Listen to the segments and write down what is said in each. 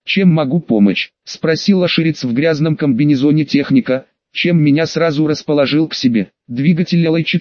«Чем могу помочь?» – спросил Аширец в грязном комбинезоне техника, чем меня сразу расположил к себе. «Двигатель LH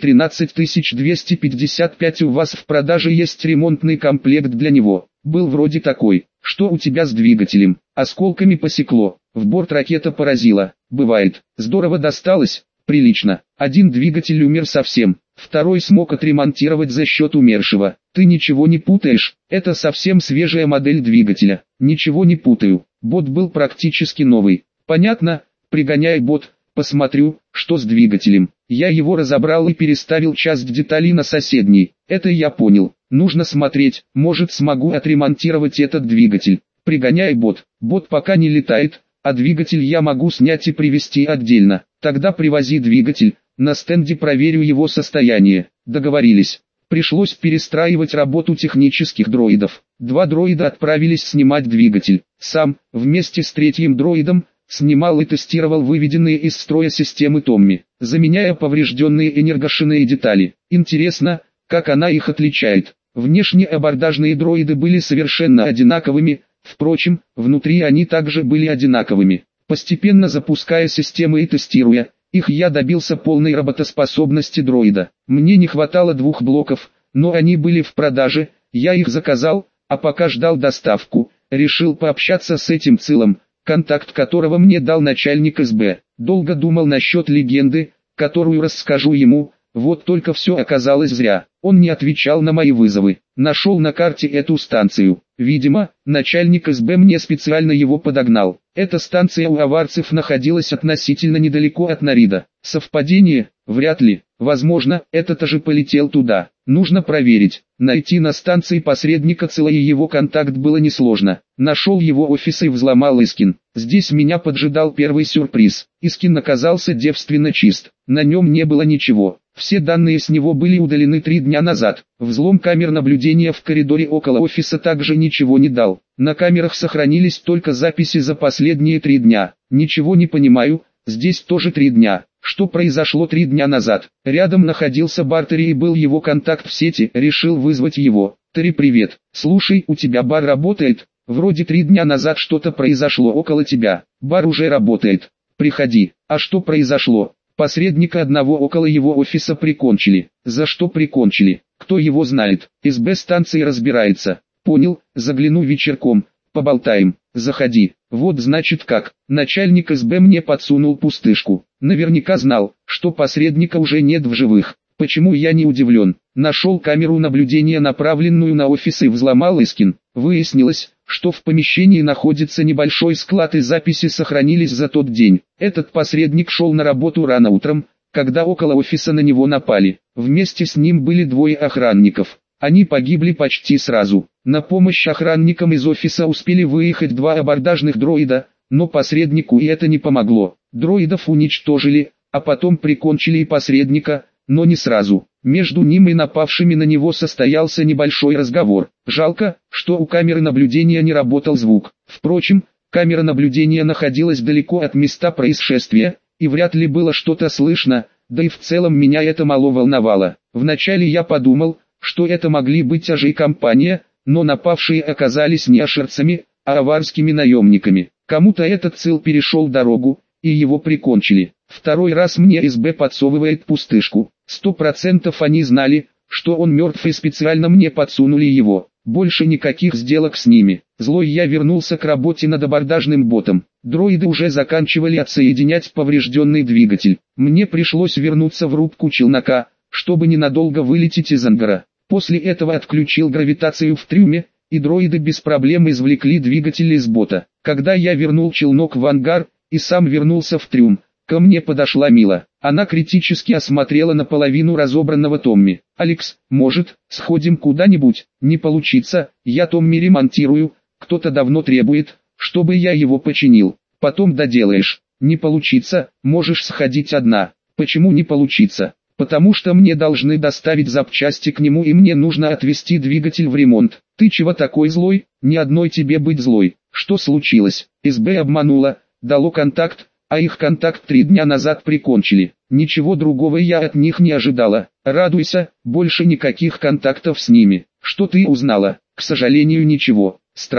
13255, у вас в продаже есть ремонтный комплект для него. Был вроде такой. Что у тебя с двигателем? Осколками посекло, в борт ракета поразила. Бывает. Здорово досталось? Прилично. Один двигатель умер совсем, второй смог отремонтировать за счет умершего. Ты ничего не путаешь? Это совсем свежая модель двигателя». «Ничего не путаю. Бот был практически новый». «Понятно. Пригоняй бот. Посмотрю, что с двигателем». Я его разобрал и переставил часть деталей на соседний. Это я понял. Нужно смотреть, может смогу отремонтировать этот двигатель. Пригоняй бот. Бот пока не летает, а двигатель я могу снять и привезти отдельно. Тогда привози двигатель, на стенде проверю его состояние. Договорились. Пришлось перестраивать работу технических дроидов. 2 дроида отправились снимать двигатель. Сам, вместе с 3-м дроидом, снимал и тестировал выведенные из строя системы Томми, заменяя поврежденные энергошинные детали. Интересно, как она их отличает. Внешне абордажные дроиды были совершенно одинаковыми, впрочем, внутри они также были одинаковыми. Постепенно запуская системы и тестируя их, я добился полной работоспособности дроида. Мне не хватало 2 блоков, но они были в продаже, я их заказал, а пока ждал доставку, решил пообщаться с этим Цилом, контакт которого мне дал начальник СБ. Долго думал насчет легенды, которую расскажу ему, вот только все оказалось зря. Он не отвечал на мои вызовы. Нашел на карте эту станцию. Видимо, начальник СБ мне специально его подогнал. Эта станция у аварцев находилась относительно недалеко от Нарида. Совпадение? Вряд ли. Возможно, этот же полетел туда. Нужно проверить. Найти на станции посредника Цила и его контакт было несложно. Нашел его офис и взломал Искин. Здесь меня поджидал первый сюрприз. Искин оказался девственно чист. На нем не было ничего. Все данные с него были удалены 3 дня назад. Взлом камер наблюдения в коридоре около офиса также ничего не дал. На камерах сохранились только записи за последние 3 дня. Ничего не понимаю, здесь тоже 3 дня. Что произошло 3 дня назад? Рядом находился Бартери и был его контакт в сети, решил вызвать его. «Терри, привет. Слушай, у тебя бар работает? Вроде 3 дня назад что-то произошло около тебя. Бар уже работает. Приходи». «А что произошло?» «Посредника одного около его офиса прикончили». «За что прикончили? Кто его знает? СБ станции разбирается». «Понял, загляну вечерком, поболтаем». «Заходи». «Вот значит как». Начальник СБ мне подсунул пустышку. Наверняка знал, что посредника уже нет в живых. Почему я не удивлен? Нашел камеру наблюдения, направленную на офис, и взломал Искин. Выяснилось, что в помещении находится небольшой склад, и записи сохранились за тот день. Этот посредник шел на работу рано утром, когда около офиса на него напали. Вместе с ним были 2 охранников. Они погибли почти сразу. На помощь охранникам из офиса успели выехать 2 абордажных дроида, но посреднику и это не помогло. Дроидов уничтожили, а потом прикончили и посредника, но не сразу. Между ним и напавшими на него состоялся небольшой разговор. Жалко, что у камеры наблюдения не работал звук. Впрочем, камера наблюдения находилась далеко от места происшествия, и вряд ли было что-то слышно, да и в целом меня это мало волновало. Вначале я подумал, что это могли быть АЖ и компания, но напавшие оказались не ашерцами, а аварскими наемниками. Кому-то этот Цил перешел дорогу, и его прикончили. Второй раз мне СБ подсовывает пустышку. 100% они знали, что он мертв, и специально мне подсунули его. Больше никаких сделок с ними. Злой я вернулся к работе над абордажным ботом. Дроиды уже заканчивали отсоединять поврежденный двигатель. Мне пришлось вернуться в рубку челнока, чтобы ненадолго вылететь из ангара. После этого отключил гравитацию в трюме, и дроиды без проблем извлекли двигатель из бота. Когда я вернул челнок в ангар, и сам вернулся в трюм, ко мне подошла Мила. Она критически осмотрела наполовину разобранного Томми. «Алекс, может, сходим куда-нибудь?» «Не получится, я Томми ремонтирую, кто-то давно требует, чтобы я его починил. Потом доделаешь». «Не получится, можешь сходить одна». «Почему не получится?» «Потому что мне должны доставить запчасти к нему, и мне нужно отвезти двигатель в ремонт». «Ты чего такой злой? Ни одной тебе быть злой. Что случилось?» СБ обманула, дало контакт, а их контакт 3 дня назад прикончили. Ничего другого я от них не ожидала. Радуйся, больше никаких контактов с ними. Что ты узнала? К сожалению, ничего. Странно.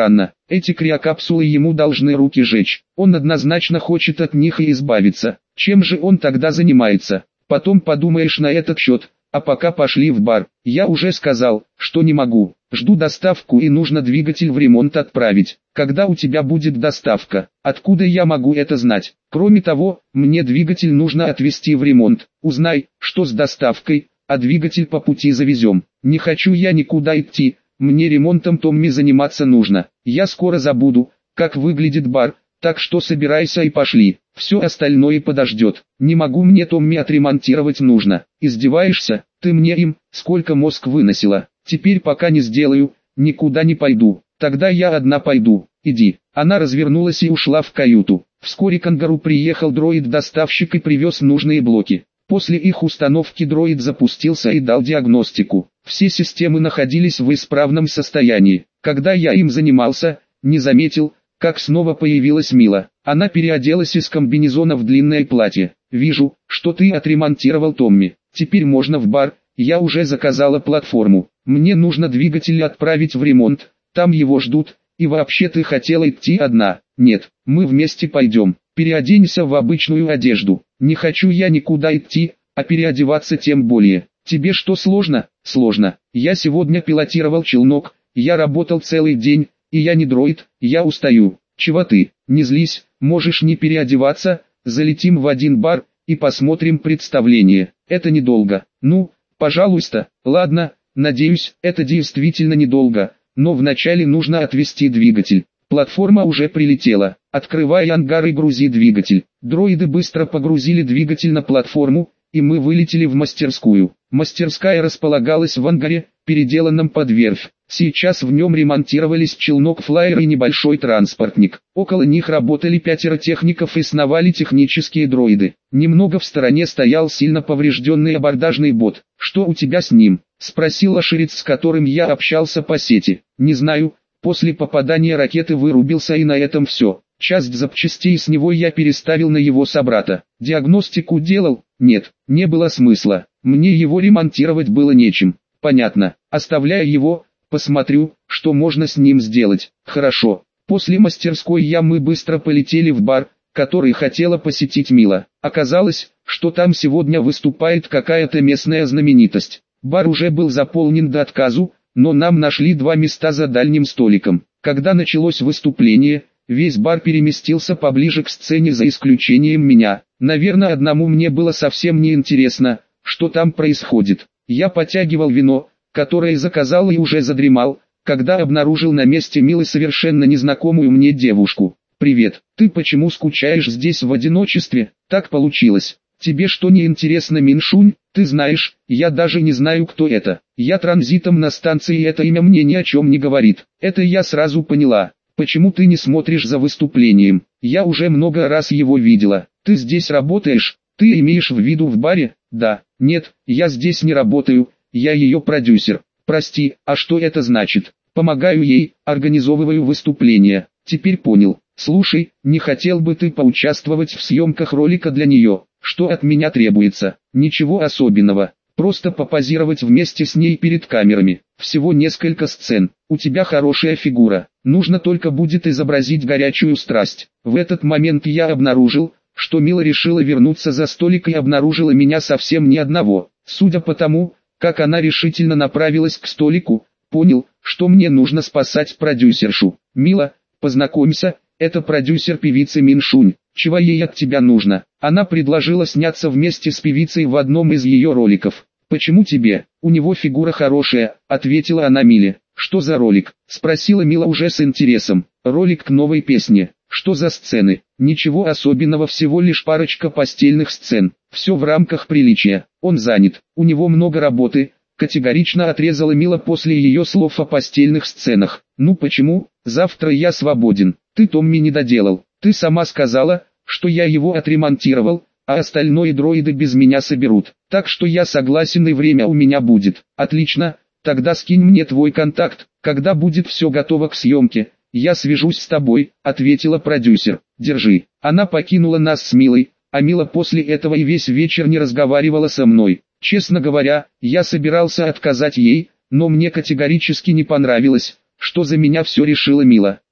Эти криокапсулы ему должны руки жечь. Он однозначно хочет от них и избавиться. Чем же он тогда занимается? Потом подумаешь на этот счет. А пока пошли в бар. Я уже сказал, что не могу. Жду доставку и нужно двигатель в ремонт отправить. Когда у тебя будет доставка? Откуда я могу это знать? Кроме того, мне двигатель нужно отвезти в ремонт. Узнай, что с доставкой, а двигатель по пути завезем. Не хочу я никуда идти. Мне ремонтом Томми заниматься нужно. Я скоро забуду, как выглядит бар, так что собирайся и пошли. Все остальное подождет. Не могу, мне Томми отремонтировать нужно. Издеваешься? Ты мне им, сколько мозг выносила. Теперь пока не сделаю, никуда не пойду. Тогда я одна пойду. Иди. Она развернулась и ушла в каюту. Вскоре к ангару приехал дроид-доставщик и привез нужные блоки. После их установки дроид запустился и дал диагностику. Все системы находились в исправном состоянии. Когда я им занимался, не заметил, как снова появилась Мила. Она переоделась из комбинезона в длинное платье. «Вижу, что ты отремонтировал Томми. Теперь можно в бар, я уже заказала платформу. Мне нужно двигатель отправить в ремонт, там его ждут, и вообще ты хотела идти одна». «Нет, мы вместе пойдем. Переоденься в обычную одежду». «Не хочу я никуда идти, а переодеваться тем более». «Тебе что сложно?» «Сложно. Я сегодня пилотировал челнок, я работал целый день, и я не дроид, я устаю». «Чего ты? Не злись, можешь не переодеваться, залетим в один бар, и посмотрим представление. Это недолго». «Ну, пожалуйста». «Ладно, надеюсь, это действительно недолго, но вначале нужно отвезти двигатель». Платформа уже прилетела. «Открывай ангар и грузи двигатель». Дроиды быстро погрузили двигатель на платформу, и мы вылетели в мастерскую. Мастерская располагалась в ангаре, переделанном под верфь. Сейчас в нем ремонтировались челнок-флайер и небольшой транспортник. Около них работали 5 техников и сновали технические дроиды. Немного в стороне стоял сильно поврежденный абордажный бот. «Что у тебя с ним?» — спросил Ашерец, с которым я общался по сети. «Не знаю, после попадания ракеты вырубился, и на этом все. Часть запчастей с него я переставил на его собрата. Диагностику делал? Нет, не было смысла. Мне его ремонтировать было нечем». «Понятно. Оставляя его, посмотрю, что можно с ним сделать». «Хорошо». После мастерской мы быстро полетели в бар, который хотела посетить Мила. Оказалось, что там сегодня выступает какая-то местная знаменитость. Бар уже был заполнен до отказу, но нам нашли 2 места за дальним столиком. Когда началось выступление, весь бар переместился поближе к сцене за исключением меня. Наверное, одному мне было совсем не интересно, что там происходит. Я потягивал вино, которое заказал, и уже задремал, когда обнаружил на месте Милы совершенно незнакомую мне девушку. «Привет, ты почему скучаешь здесь в одиночестве?» «Так получилось. Тебе что, не интересно, Миншунь? Ты знаешь, я даже не знаю, кто это. Я транзитом на станции, и это имя мне ни о чем не говорит». «Это я сразу поняла. Почему ты не смотришь за выступлением? Я уже много раз его видела. Ты здесь работаешь? Ты имеешь в виду в баре?» «Да». «Нет, я здесь не работаю, я ее продюсер». «Прости, а что это значит?» «Помогаю ей, организовываю выступления». «Теперь понял. Слушай, не хотел бы ты поучаствовать в съемках ролика для нее?» «Что от меня требуется?» «Ничего особенного. Просто попозировать вместе с ней перед камерами. Всего несколько сцен. У тебя хорошая фигура. Нужно только будет изобразить горячую страсть». В этот момент я обнаружил, что Мила решила вернуться за столик и обнаружила меня совсем не одного. Судя по тому, как она решительно направилась к столику, понял, что мне нужно спасать продюсершу. «Мила, познакомься, это продюсер певицы Миншунь. Чего ей от тебя нужно?» Она предложила сняться вместе с певицей в одном из ее роликов. «Почему тебе? У него фигура хорошая», — ответила она Миле. «Что за ролик?» — спросила Мила уже с интересом. «Ролик к новой песне». «Что за сцены?» «Ничего особенного, всего лишь парочка постельных сцен. Все в рамках приличия. Он занят, у него много работы», — категорично отрезала Мила после ее слов о постельных сценах. «Ну почему? Завтра я свободен. Ты Томми не доделал. Ты сама сказала, что я его отремонтировал, а остальное дроиды без меня соберут. Так что я согласен, и время у меня будет». «Отлично, тогда скинь мне твой контакт, когда будет все готово к съемке. Я свяжусь с тобой», — ответила продюсер. «Держи». Она покинула нас с Милой, а Мила после этого и весь вечер не разговаривала со мной. Честно говоря, я собирался отказать ей, но мне категорически не понравилось, что за меня все решила Мила.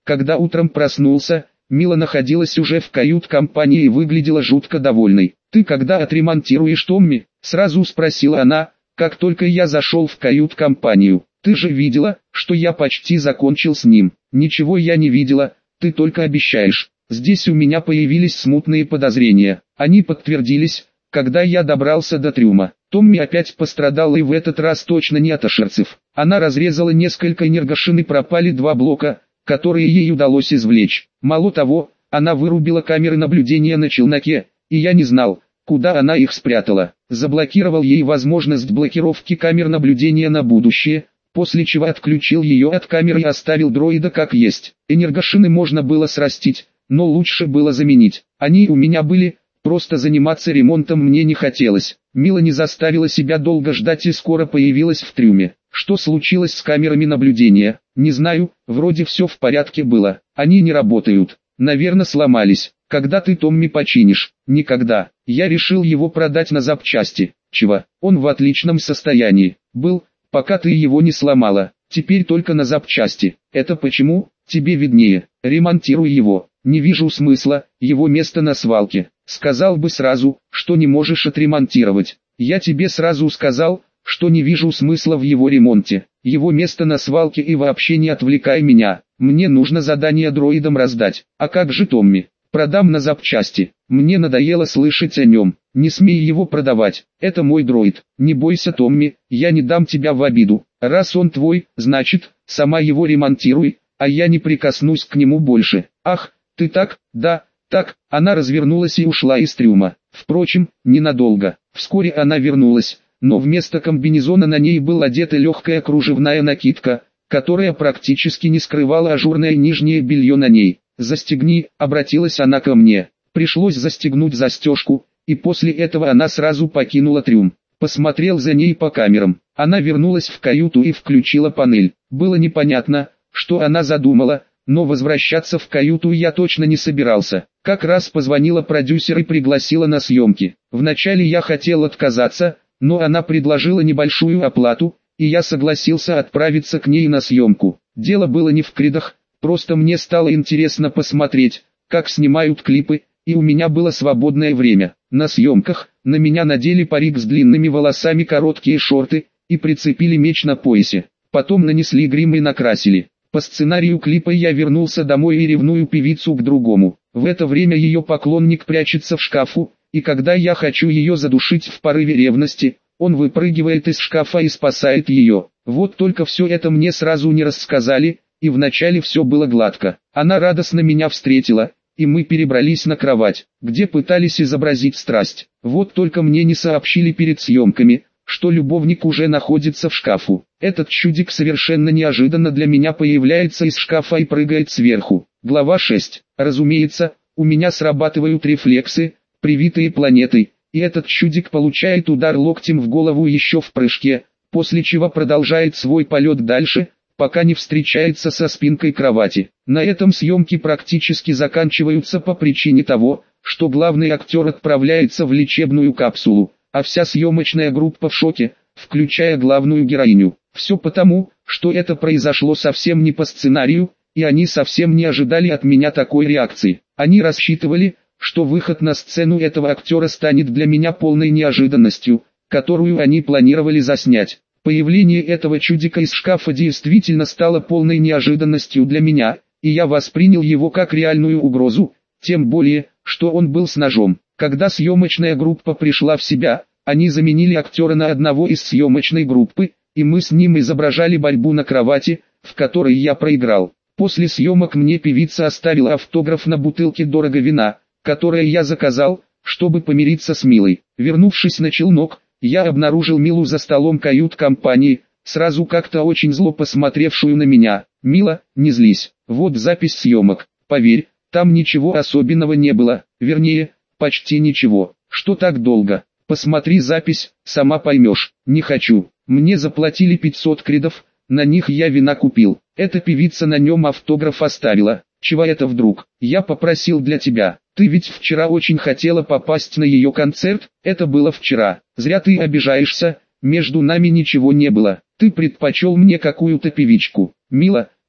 Когда утром проснулся, Мила находилась уже в кают-компании и выглядела жутко довольной. «Ты когда отремонтируешь Томми?» – сразу спросила она, как только я зашел в кают-компанию. «Ты же видела, что я почти закончил с ним». «Ничего я не видела, ты только обещаешь». Здесь у меня появились смутные подозрения. Они подтвердились, когда я добрался до трюма. Томми опять пострадал, и в этот раз точно не от ашерцев. Она разрезала несколько энергошин и пропали 2 блока, которые ей удалось извлечь. Мало того, она вырубила камеры наблюдения на челноке, и я не знал, куда она их спрятала. Заблокировал ей возможность блокировки камер наблюдения на будущее, после чего отключил ее от камеры и оставил дроида как есть. Энергошины можно было срастить, но лучше было заменить. Они у меня были, просто заниматься ремонтом мне не хотелось. Мила не заставила себя долго ждать и скоро появилась в трюме. Что случилось с камерами наблюдения? Не знаю, вроде все в порядке было. Они не работают. Наверное, сломались. Когда ты Томми починишь? Никогда. Я решил его продать на запчасти. Чего? Он в отличном состоянии был, пока ты его не сломала. Теперь только на запчасти. Это почему? Тебе виднее. Ремонтируй его. Не вижу смысла, его место на свалке. Сказал бы сразу, что не можешь отремонтировать. Я тебе сразу сказал, что не вижу смысла в его ремонте. Его место на свалке, и вообще не отвлекай меня. Мне нужно задание дроидам раздать. А как же Томми? Продам на запчасти. Мне надоело слышать о нем. Не смей его продавать. Это мой дроид. Не бойся, Томми, я не дам тебя в обиду. Раз он твой, значит, сама его ремонтируй, а я не прикоснусь к нему больше. Ах, ты так, да, так. Она развернулась и ушла из трюма. Впрочем, ненадолго. Вскоре она вернулась, но вместо комбинезона на ней была одета легкая кружевная накидка, которая практически не скрывала ажурное нижнее белье на ней. «Застегни», — обратилась она ко мне. Пришлось застегнуть застежку, и после этого она сразу покинула трюм. Посмотрел за ней по камерам. Она вернулась в каюту и включила панель. Было непонятно, что она задумала, но возвращаться в каюту я точно не собирался. Как раз позвонила продюсер и пригласила на съемки. Вначале я хотел отказаться, но она предложила небольшую оплату, и я согласился отправиться к ней на съемку. Дело было не в кридах, просто мне стало интересно посмотреть, как снимают клипы, и у меня было свободное время. На съемках на меня надели парик с длинными волосами, короткие шорты, и прицепили меч на поясе. Потом нанесли грим и накрасили. По сценарию клипа я вернулся домой и ревную певицу к другому. В это время ее поклонник прячется в шкафу, и когда я хочу ее задушить в порыве ревности, он выпрыгивает из шкафа и спасает ее. Вот только все это мне сразу не рассказали, и вначале все было гладко. Она радостно меня встретила, и мы перебрались на кровать, где пытались изобразить страсть. Вот только мне не сообщили перед съемками, что любовник уже находится в шкафу. Этот чудик совершенно неожиданно для меня появляется из шкафа и прыгает сверху. Глава 6. Разумеется, у меня срабатывают рефлексы, привитые планетой, и этот чудик получает удар локтем в голову еще в прыжке, после чего продолжает свой полет дальше, пока не встречается со спинкой кровати. На этом съемки практически заканчиваются по причине того, что главный актер отправляется в лечебную капсулу, а вся съемочная группа в шоке, включая главную героиню. Все потому, что это произошло совсем не по сценарию, и они совсем не ожидали от меня такой реакции. Они рассчитывали, что выход на сцену этого актера станет для меня полной неожиданностью, которую они планировали заснять. Появление этого чудика из шкафа действительно стало полной неожиданностью для меня, и я воспринял его как реальную угрозу, тем более, что он был с ножом. Когда съемочная группа пришла в себя, они заменили актера на одного из съемочной группы, и мы с ним изображали борьбу на кровати, в которой я проиграл. После съемок мне певица оставила автограф на бутылке дорого вина, которое я заказал, чтобы помириться с Милой. Вернувшись на челнок, я обнаружил Милу за столом кают-компании, сразу как-то очень зло посмотревшую на меня. «Мила, не злись, вот запись съемок, поверь, там ничего особенного не было, вернее, почти ничего. Что так долго? Посмотри запись, сама поймешь». «Не хочу, мне заплатили 500 кридов, на них я вина купил, эта певица на нем автограф оставила. Чего это вдруг? Я попросил для тебя. Ты ведь вчера очень хотела попасть на ее концерт, это было вчера. Зря ты обижаешься, между нами ничего не было. Ты предпочел мне какую-то певичку. Мила,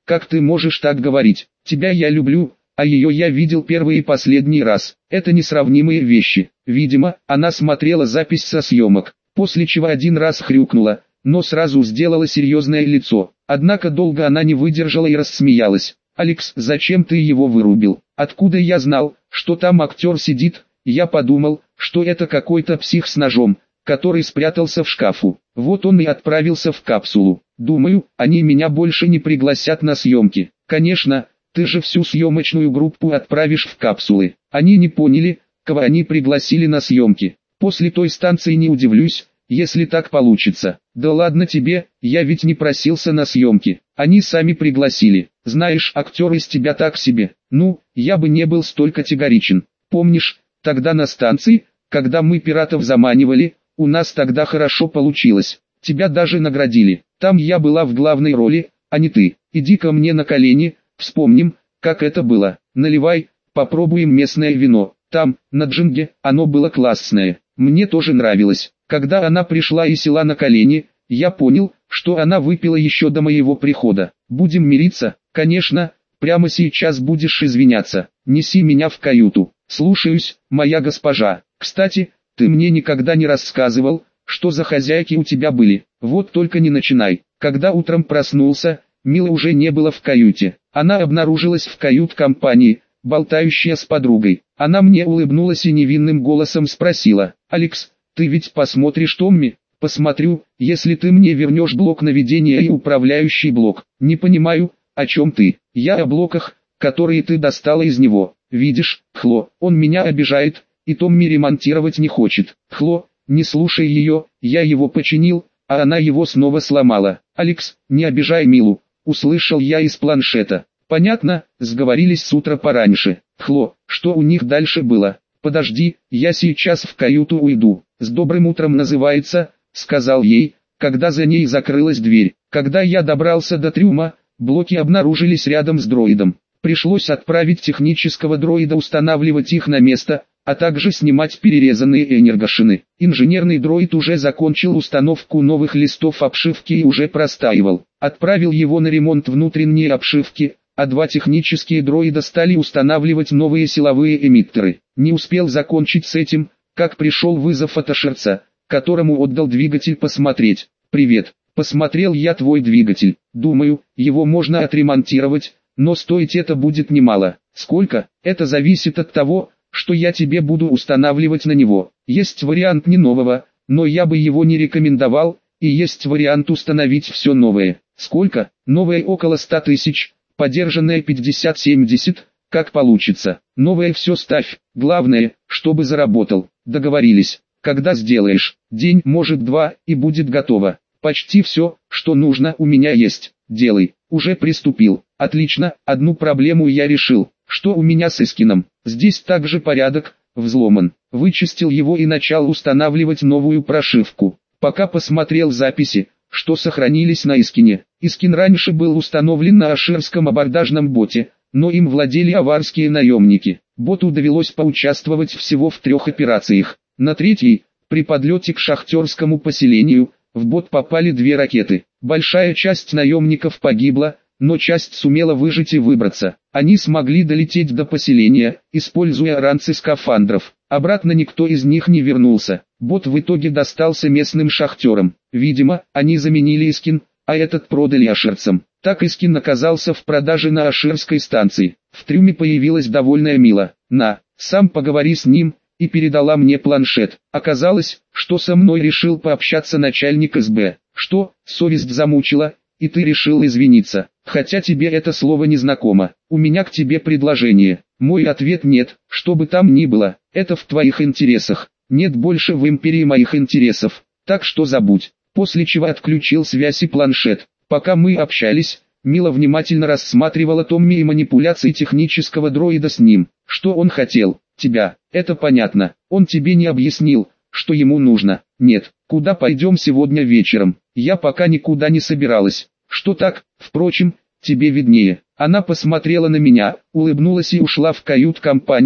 как ты можешь так говорить? Тебя я люблю, а ее я видел первый и последний раз. Это несравнимые вещи. Видимо, она смотрела запись со съемок, после чего один раз хрюкнула, но сразу сделала серьезное лицо. Однако долго она не выдержала и рассмеялась. «Алекс, зачем ты его вырубил? Откуда я знал, что там актер сидит? Я подумал, что это какой-то псих с ножом, который спрятался в шкафу. Вот он и отправился в капсулу. Думаю, они меня больше не пригласят на съемки. Конечно, ты же всю съемочную группу отправишь в капсулы». Они не поняли, кого они пригласили на съемки. После той станции не удивлюсь, если так получится. Да ладно тебе, я ведь не просился на съемки. Они сами пригласили. Знаешь, актер из тебя так себе. Ну, я бы не был столь категоричен. Помнишь, тогда на станции, когда мы пиратов заманивали, у нас тогда хорошо получилось. Тебя даже наградили. Там я была в главной роли, а не ты. Иди ко мне на колени, вспомним, как это было. Наливай, попробуем местное вино. Там, на Джинге, оно было классное. Мне тоже нравилось. Когда она пришла и села на колени, я понял, что она выпила еще до моего прихода. Будем мириться? Конечно, прямо сейчас будешь извиняться. Неси меня в каюту. Слушаюсь, моя госпожа. Кстати, ты мне никогда не рассказывал, что за хозяйки у тебя были. Вот только не начинай. Когда утром проснулся, Мила уже не было в каюте. Она обнаружилась в кают-компании, болтающая с подругой. Она мне улыбнулась и невинным голосом спросила: «Алекс, ты ведь посмотришь Томми?» «Посмотрю, если ты мне вернешь блок наведения и управляющий блок». «Не понимаю, о чем ты?» «Я о блоках, которые ты достала из него. Видишь, Хло, он меня обижает, и Томми ремонтировать не хочет». «Хло, не слушай ее, я его починил, а она его снова сломала». «Алекс, не обижай Милу», услышал я из планшета. «Понятно, сговорились с утра пораньше». «Хло, что у них дальше было?» «Подожди, я сейчас в каюту уйду». «С добрым утром называется», сказал ей, когда за ней закрылась дверь. Когда я добрался до трюма, блоки обнаружились рядом с дроидом. Пришлось отправить технического дроида устанавливать их на место, а также снимать перерезанные энергошины. Инженерный дроид уже закончил установку новых листов обшивки и уже простаивал. Отправил его на ремонт внутренней обшивки, а два технические дроида стали устанавливать новые силовые эмиттеры. Не успел закончить с этим, как пришел вызов от Ашерца, которому отдал двигатель посмотреть. «Привет, посмотрел я твой двигатель. Думаю, его можно отремонтировать, но стоить это будет немало». «Сколько?» «Это зависит от того, что я тебе буду устанавливать на него. Есть вариант не нового, но я бы его не рекомендовал, и есть вариант установить все новое». «Сколько?» «Новое около 100 тысяч, подержанное 50-70, как получится. Новое все ставь, главное, чтобы заработал». «Договорились. Когда сделаешь? День, может два, и будет готово. Почти все, что нужно, у меня есть. Делай». «Уже приступил». «Отлично, одну проблему я решил». «Что у меня с Искином?» «Здесь также порядок, взломан». Вычистил его и начал устанавливать новую прошивку. Пока посмотрел записи, что сохранились на Искине. Искин раньше был установлен на ашерском абордажном боте, но им владели аварские наемники. Боту довелось поучаствовать всего в 3 операциях. На 3-й, при подлете к шахтерскому поселению, в бот попали 2 ракеты. Большая часть наемников погибла, но часть сумела выжить и выбраться. Они смогли долететь до поселения, используя ранцы скафандров. Обратно никто из них не вернулся. Бот в итоге достался местным шахтерам. Видимо, они заменили Искин, а этот продали ашерцам. Так Искин оказался в продаже на ашерской станции. В трюме появилась довольная Мила. «На, сам поговори с ним», и передала мне планшет. Оказалось, что со мной решил пообщаться начальник СБ. «Что, совесть замучила, и ты решил извиниться, хотя тебе это слово не знакомо. У меня к тебе предложение». Мой ответ: нет, что бы там ни было, это в твоих интересах. Нет больше в империи моих интересов, так что забудь. После чего отключил связь и планшет. Пока мы общались, Мила внимательно рассматривала Томми и манипуляции технического дроида с ним. «Что он хотел?» «Тебя, это понятно. Он тебе не объяснил, что ему нужно?» «Нет». «Куда пойдем сегодня вечером?» «Я пока никуда не собиралась». «Что так? Впрочем, тебе виднее». Она посмотрела на меня, улыбнулась и ушла в кают-компанию,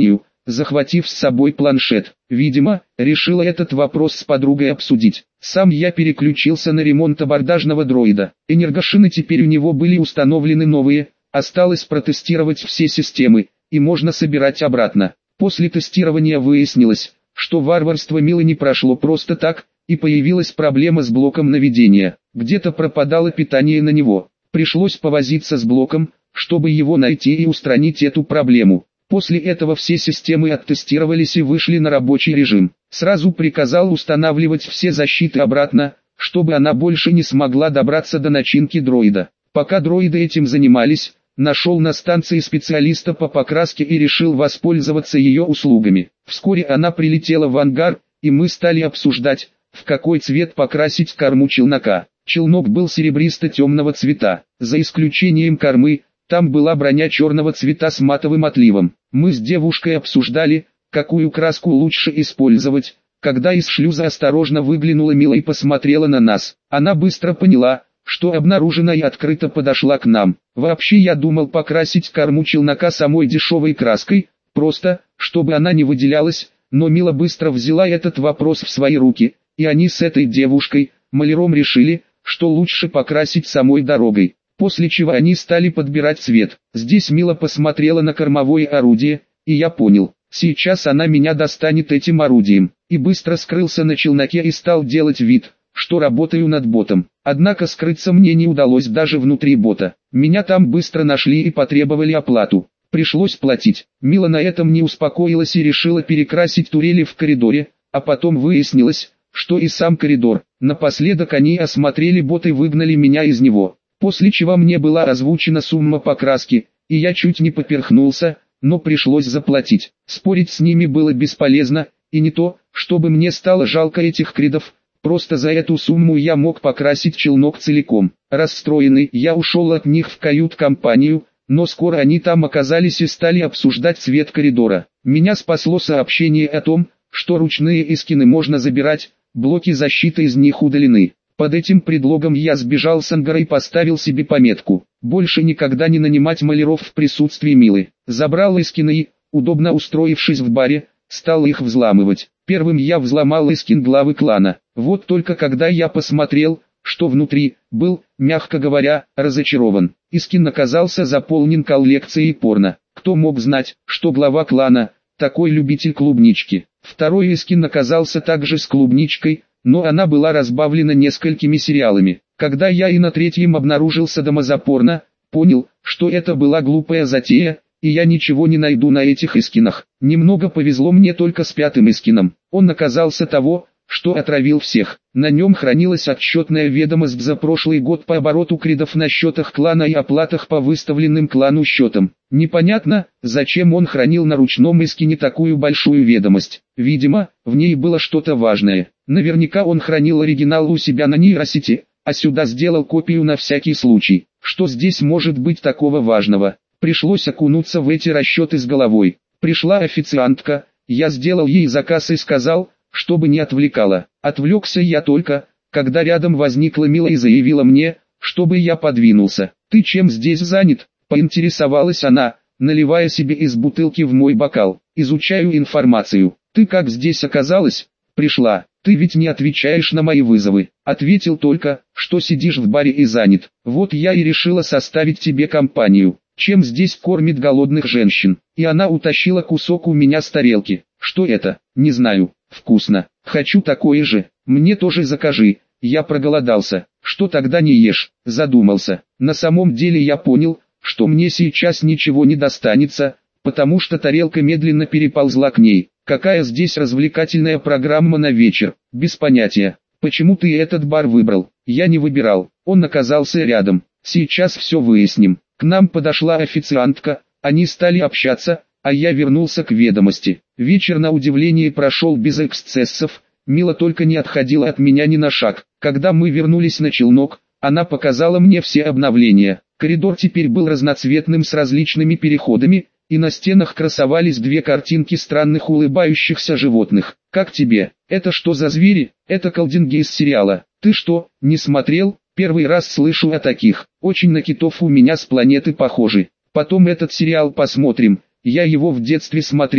захватив с собой планшет. Видимо, решила этот вопрос с подругой обсудить. Сам я переключился на ремонт абордажного дроида. Энергошины теперь у него были установлены новые, осталось протестировать все системы, и можно собирать обратно. После тестирования выяснилось, что варварство Милы не прошло просто так, и появилась проблема с блоком наведения. Где-то пропадало питание на него. Пришлось повозиться с блоком, чтобы его найти и устранить эту проблему. После этого все системы оттестировались и вышли на рабочий режим. Сразу приказал устанавливать все защиты обратно, чтобы она больше не смогла добраться до начинки дроида. Пока дроиды этим занимались, нашел на станции специалиста по покраске и решил воспользоваться ее услугами. Вскоре она прилетела в ангар, и мы стали обсуждать, в какой цвет покрасить корму челнока. Челнок был серебристо-темного цвета, за исключением кормы, там была броня черного цвета с матовым отливом. Мы с девушкой обсуждали, какую краску лучше использовать, когда из шлюза осторожно выглянула Мила и посмотрела на нас. Она быстро поняла, что обнаружена, и открыто подошла к нам. Вообще я думал покрасить корму челнока самой дешевой краской, просто, чтобы она не выделялась, но Мила быстро взяла этот вопрос в свои руки, и они с этой девушкой, маляром, решили, что лучше покрасить самой дорогой. После чего они стали подбирать цвет. Здесь Мила посмотрела на кормовое орудие, и я понял, сейчас она меня достанет этим орудием, и быстро скрылся на челноке и стал делать вид, что работаю над ботом. Однако скрыться мне не удалось даже внутри бота. Меня там быстро нашли и потребовали оплату. Пришлось платить. Мила на этом не успокоилась и решила перекрасить турели в коридоре, а потом выяснилось, что и сам коридор. Напоследок они осмотрели бот и выгнали меня из него. После чего мне была озвучена сумма покраски, и я чуть не поперхнулся, но пришлось заплатить. Спорить с ними было бесполезно, и не то, чтобы мне стало жалко этих кридов, просто за эту сумму я мог покрасить челнок целиком. Расстроенный, я ушел от них в кают-компанию, но скоро они там оказались и стали обсуждать цвет коридора. Меня спасло сообщение о том, что ручные эскины можно забирать, блоки защиты из них удалены. Под этим предлогом я сбежал с ангара и поставил себе пометку: больше никогда не нанимать маляров в присутствии Милы. Забрал эскины и, удобно устроившись в баре, стал их взламывать. Первым я взломал эскин главы клана. Вот только когда я посмотрел, что внутри, был, мягко говоря, разочарован. Эскин оказался заполнен коллекцией порно. Кто мог знать, что глава клана такой любитель клубнички. Второй эскин оказался также с клубничкой, но она была разбавлена несколькими сериалами. Когда я и на третьем обнаружил садомазопорно, понял, что это была глупая затея, и я ничего не найду на этих эскинах. Немного повезло мне только с пятым эскином. Он оказался того, что отравил всех. На нем хранилась отчетная ведомость за прошлый год по обороту кридов на счетах клана и оплатах по выставленным клану счетам. Непонятно, зачем он хранил на ручном эскине такую большую ведомость. Видимо, в ней было что-то важное. Наверняка он хранил оригинал у себя на нейросети, а сюда сделал копию на всякий случай. Что здесь может быть такого важного? Пришлось окунуться в эти расчеты с головой. Пришла официантка, я сделал ей заказ и сказал, чтобы не отвлекала. Отвлекся я только, когда рядом возникла Мила и заявила мне, чтобы я подвинулся. «Ты чем здесь занят?» – поинтересовалась она, наливая себе из бутылки в мой бокал. «Изучаю информацию. Ты как здесь оказалась?» «Пришла. Ты ведь не отвечаешь на мои вызовы». «Ответил только, что сидишь в баре и занят. Вот я и решила составить тебе компанию. Чем здесь кормит голодных женщин?» И она утащила кусок у меня с тарелки. «Что это?» «Не знаю. Вкусно. Хочу такое же. Мне тоже закажи». Я проголодался. «Что тогда не ешь?» Задумался. На самом деле я понял, что мне сейчас ничего не достанется, потому что тарелка медленно переползла к ней. Какая здесь развлекательная программа на вечер? Без понятия. «Почему ты этот бар выбрал?» Я не выбирал. Он оказался рядом. Сейчас все выясним. К нам подошла официантка, они стали общаться, а я вернулся к ведомости. Вечер на удивление прошел без эксцессов, Мила только не отходила от меня ни на шаг. Когда мы вернулись на челнок, она показала мне все обновления. Коридор теперь был разноцветным с различными переходами, и на стенах красовались две картинки странных улыбающихся животных. «Как тебе? Это что за звери?» «Это колдинги из сериала. Ты что, не смотрел?» «Первый раз слышу о таких. Очень на китов у меня с планеты похожи. Потом этот сериал посмотрим. Я его в детстве смотрела,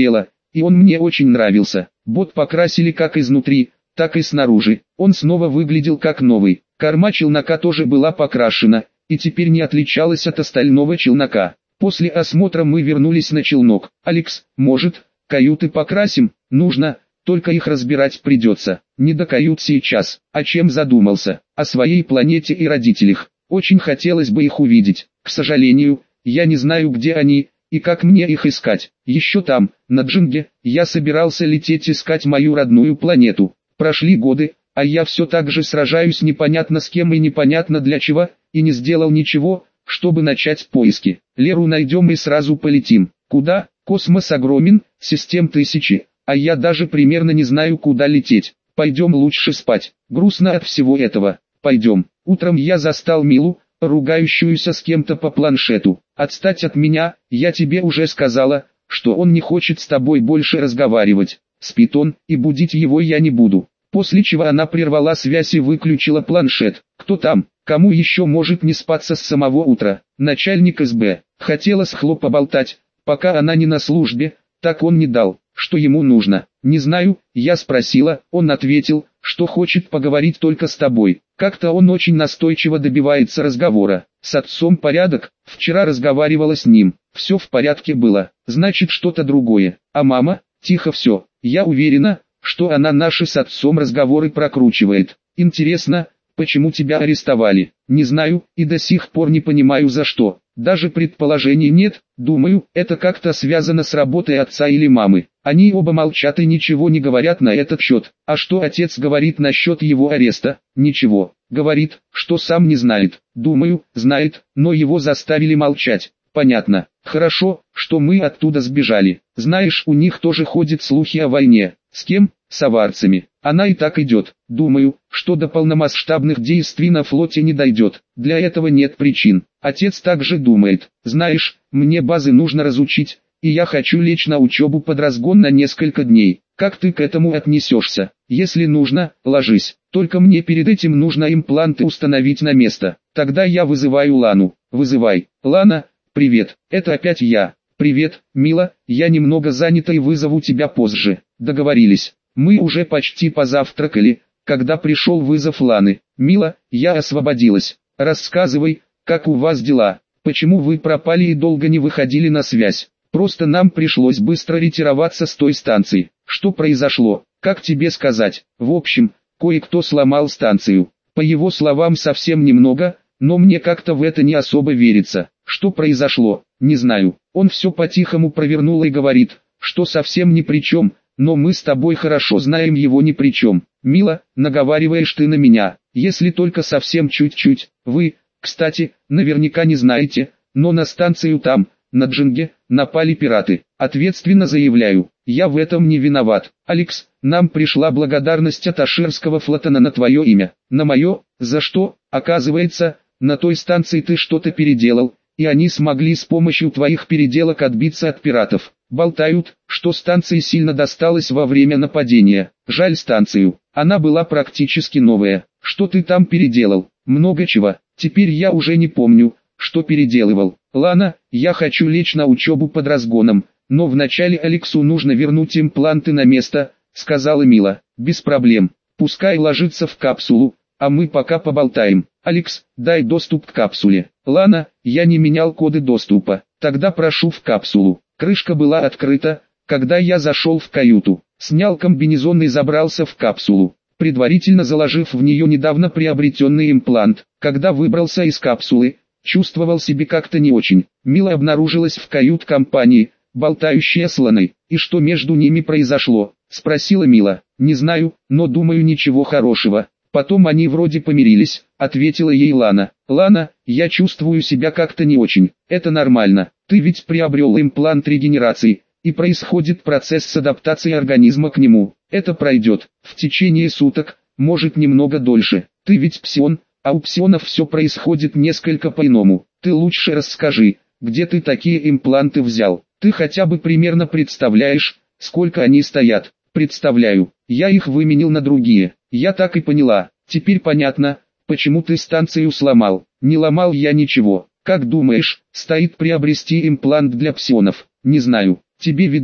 и он мне очень нравился. Бот покрасили как изнутри, так и снаружи. Он снова выглядел как новый. Корма челнока тоже была покрашена, и теперь не отличалась от остального челнока. После осмотра мы вернулись на челнок. «Алекс, может, каюты покрасим? Нужно, только их разбирать придется. Не до кают сейчас». «О чем задумался?» «О своей планете и родителях. Очень хотелось бы их увидеть. К сожалению, я не знаю, где они, и как мне их искать. Еще там, на Джинге, я собирался лететь искать мою родную планету. Прошли годы, а я все так же сражаюсь непонятно с кем и непонятно для чего, и не сделал ничего, чтобы начать поиски. Леру найдем и сразу полетим. Куда? Космос огромен, систем тысячи, а я даже примерно не знаю, куда лететь. Пойдем лучше спать. Грустно от всего этого. Пойдем». Утром я застал Милу, ругающуюся с кем-то по планшету. «Отстать от меня, я тебе уже сказала, что он не хочет с тобой больше разговаривать. Спит он, и будить его я не буду». После чего она прервала связь и выключила планшет. «Кто там? Кому еще может не спаться с самого утра?» «Начальник СБ». Хотела с Хло поболтать, пока она не на службе, так он не дал. «Что ему нужно?» «Не знаю», я спросила, он ответил, что хочет поговорить только с тобой. Как-то он очень настойчиво добивается разговора. С отцом порядок, вчера разговаривала с ним, все в порядке было, значит что-то другое. А мама? Тихо все, я уверена, что она наши с отцом разговоры прокручивает. Интересно, почему тебя арестовали? Не знаю, и до сих пор не понимаю за что. Даже предположений нет, думаю, это как-то связано с работой отца или мамы. Они оба молчат и ничего не говорят на этот счет. А что отец говорит насчет его ареста? Ничего. Говорит, что сам не знает. Думаю, знает, но его заставили молчать. Понятно. Хорошо, что мы оттуда сбежали. Знаешь, у них тоже ходят слухи о войне. С кем? С аварцами. Она и так идет. Думаю, что до полномасштабных действий на флоте не дойдет. Для этого нет причин. Отец также думает. Знаешь, мне базы нужно разучить, и я хочу лечь на учебу под разгон на несколько дней. Как ты к этому отнесешься? Если нужно, ложись. Только мне перед этим нужно импланты установить на место. Тогда я вызываю Лану. Вызывай. Лана, привет. Это опять я. Привет, Мила, я немного занята и вызову тебя позже. Договорились. Мы уже почти позавтракали, когда пришел вызов Ланы. Мила, я освободилась. Рассказывай, как у вас дела? Почему вы пропали и долго не выходили на связь? Просто нам пришлось быстро ретироваться с той станции. Что произошло? Как тебе сказать? В общем, кое-кто сломал станцию. По его словам совсем немного, но мне как-то в это не особо верится. Что произошло? Не знаю. Он все по-тихому провернул и говорит, что совсем ни при чем, но мы с тобой хорошо знаем его ни при чем. Мила, наговариваешь ты на меня, если только совсем чуть-чуть. Вы, кстати, наверняка не знаете, но на станцию там, на Джинге, напали пираты. Ответственно заявляю, я в этом не виноват. Алекс, нам пришла благодарность от Аширского флота на твое имя. На мое? За что? Оказывается, на той станции ты что-то переделал, и они смогли с помощью твоих переделок отбиться от пиратов. Болтают, что станции сильно досталось во время нападения. Жаль станцию, она была практически новая. Что ты там переделал? Много чего. Теперь я уже не помню, что переделывал. Лана, я хочу лечь на учебу под разгоном, но вначале Алексу нужно вернуть импланты на место, сказала Мила. Без проблем, пускай ложится в капсулу, а мы пока поболтаем. Алекс, дай доступ к капсуле. Лана, я не менял коды доступа. Тогда прошу в капсулу. Крышка была открыта, когда я зашел в каюту. Снял комбинезон и забрался в капсулу, предварительно заложив в нее недавно приобретенный имплант. Когда выбрался из капсулы, чувствовал себя как-то не очень. Мила обнаружилась в кают-компании, болтающая с Ланой. «И что между ними произошло?» — спросила Мила. «Не знаю, но думаю ничего хорошего. Потом они вроде помирились», — ответила ей Лана. «Лана, я чувствую себя как-то не очень. Это нормально. Ты ведь приобрел имплант регенерации, и происходит процесс адаптации организма к нему. Это пройдет в течение суток, может немного дольше. Ты ведь псион, а у псионов все происходит несколько по-иному. Ты лучше расскажи, где ты такие импланты взял? Ты хотя бы примерно представляешь, сколько они стоят?» «Представляю, я их выменил на другие». «Я так и поняла. Теперь понятно, почему ты станцию сломал». «Не ломал я ничего. Как думаешь, стоит приобрести имплант для псионов?» «Не знаю, тебе виднее»,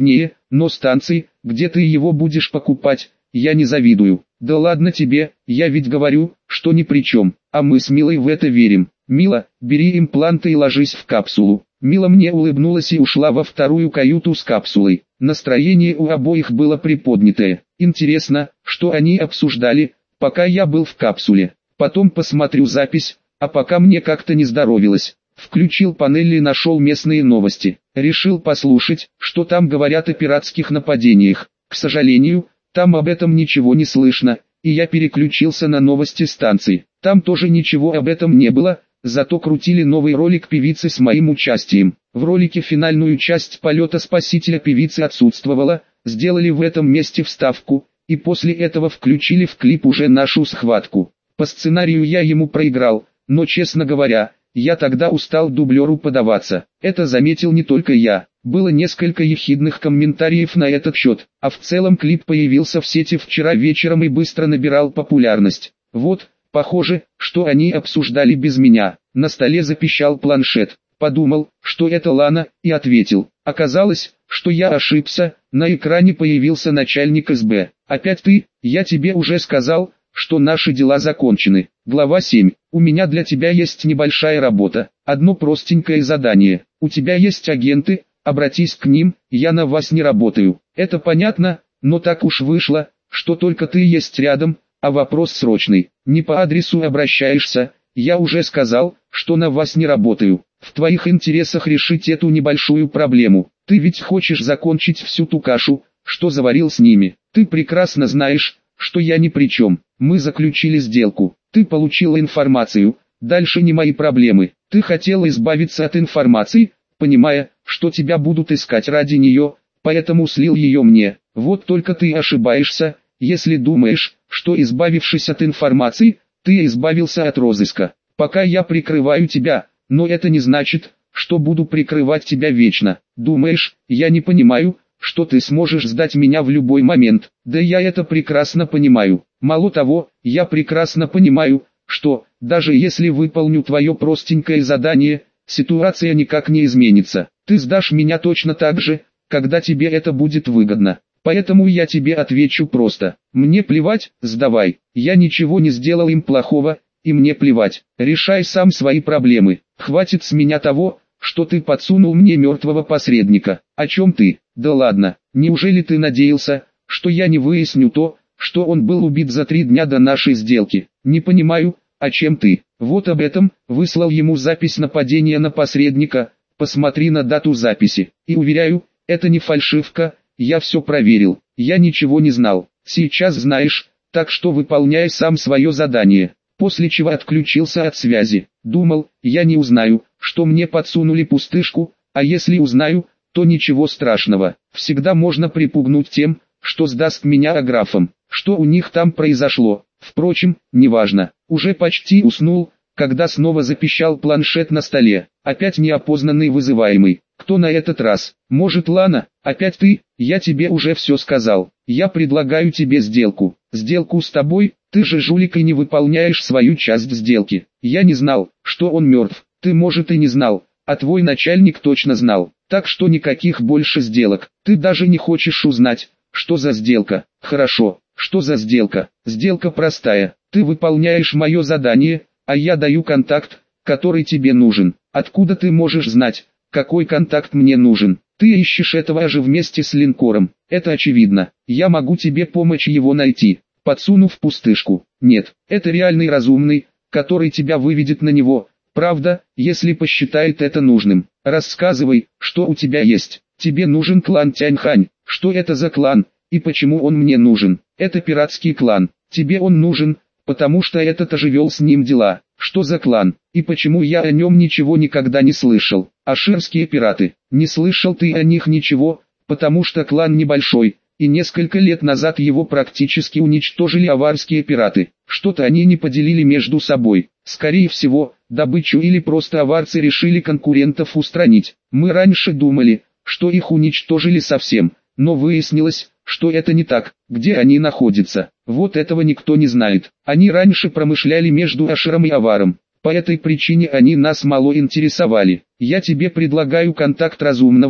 но станции, где ты его будешь покупать, я не завидую. Да ладно тебе, я ведь говорю, что ни при чем, а мы с Милой в это верим. Мила, бери импланты и ложись в капсулу. Мила мне улыбнулась и ушла во вторую каюту с капсулой. Настроение у обоих было приподнятое. Интересно, что они обсуждали, пока я был в капсуле. Потом посмотрю запись, а пока мне как-то не здоровилось. Включил панель и нашел местные новости. Решил послушать, что там говорят о пиратских нападениях. К сожалению, там об этом ничего не слышно, и я переключился на новости станции. Там тоже ничего об этом не было, зато крутили новый ролик певицы с моим участием. В ролике финальную часть полета спасителя певицы отсутствовала, сделали в этом месте вставку, и после этого включили в клип уже нашу схватку. По сценарию я ему проиграл, но честно говоря, я тогда устал дублеру подаваться. Это заметил не только я. Было несколько ехидных комментариев на этот счет, а в целом клип появился в сети вчера вечером и быстро набирал популярность. Вот, похоже, что они обсуждали без меня. На столе запищал планшет. Подумал, что это Лана, и ответил. Оказалось, что я ошибся, на экране появился начальник СБ. Опять ты, я тебе уже сказал, что наши дела закончены. Глава 7. У меня для тебя есть небольшая работа, одно простенькое задание. У тебя есть агенты, обратись к ним, я на вас не работаю. Это понятно, но так уж вышло, что только ты есть рядом, а вопрос срочный. Не по адресу обращаешься, я уже сказал, что на вас не работаю. В твоих интересах решить эту небольшую проблему. Ты ведь хочешь закончить всю ту кашу, что заварил с ними. Ты прекрасно знаешь, что я ни при чем. Мы заключили сделку. Ты получила информацию. Дальше не мои проблемы. Ты хотела избавиться от информации, понимая, что тебя будут искать ради нее, поэтому слил ее мне. Вот только ты ошибаешься, если думаешь, что избавившись от информации, ты избавился от розыска. Пока я прикрываю тебя, но это не значит, что буду прикрывать тебя вечно. Думаешь, я не понимаю, что ты сможешь сдать меня в любой момент? Да я это прекрасно понимаю. Мало того, я прекрасно понимаю, что, даже если выполню твое простенькое задание, ситуация никак не изменится. Ты сдашь меня точно так же, когда тебе это будет выгодно. Поэтому я тебе отвечу просто. Мне плевать, сдавай. Я ничего не сделал им плохого, и мне плевать. Решай сам свои проблемы. Хватит с меня того, что ты подсунул мне мертвого посредника. О чем ты? Да ладно, неужели ты надеялся, что я не выясню то, что он был убит за 3 дня до нашей сделки? Не понимаю, о чем ты? Вот об этом, выслал ему запись нападения на посредника, посмотри на дату записи. И уверяю, это не фальшивка, я все проверил, я ничего не знал. Сейчас знаешь, так что выполняй сам свое задание. После чего отключился от связи. Думал, я не узнаю, что мне подсунули пустышку, а если узнаю, то ничего страшного. Всегда можно припугнуть тем, что сдаст меня аграфом. Что у них там произошло, впрочем, неважно. Уже почти уснул, когда снова запищал планшет на столе. Опять неопознанный вызываемый. Кто на этот раз? Может, Лана? Опять ты? Я тебе уже все сказал. Я предлагаю тебе сделку. Сделку с тобой? Ты же жулик и не выполняешь свою часть сделки. Я не знал, что он мертв. Ты, может, и не знал, а твой начальник точно знал. Так что никаких больше сделок. Ты даже не хочешь узнать, что за сделка. Хорошо, что за сделка? Сделка простая. Ты выполняешь мое задание, а я даю контакт, который тебе нужен. Откуда ты можешь знать, какой контакт мне нужен? Ты ищешь этого же вместе с линкором. Это очевидно. Я могу тебе помочь его найти, подсунув пустышку. Нет, это реальный разумный, который тебя выведет на него. Правда, если посчитает это нужным. Рассказывай, что у тебя есть. Тебе нужен клан Тяньхань. Что это за клан, и почему он мне нужен? Это пиратский клан. Тебе он нужен, потому что этот-то вел с ним дела. Что за клан, и почему я о нем ничего никогда не слышал? Аширские пираты. Не слышал ты о них ничего, потому что клан небольшой, и несколько лет назад его практически уничтожили аварские пираты. Что-то они не поделили между собой. Скорее всего, добычу или просто аварцы решили конкурентов устранить. Мы раньше думали, что их уничтожили совсем, но выяснилось, что это не так. Где они находятся? Вот этого никто не знает. Они раньше промышляли между Аширом и Аваром. По этой причине они нас мало интересовали. Я тебе предлагаю контакт разумного,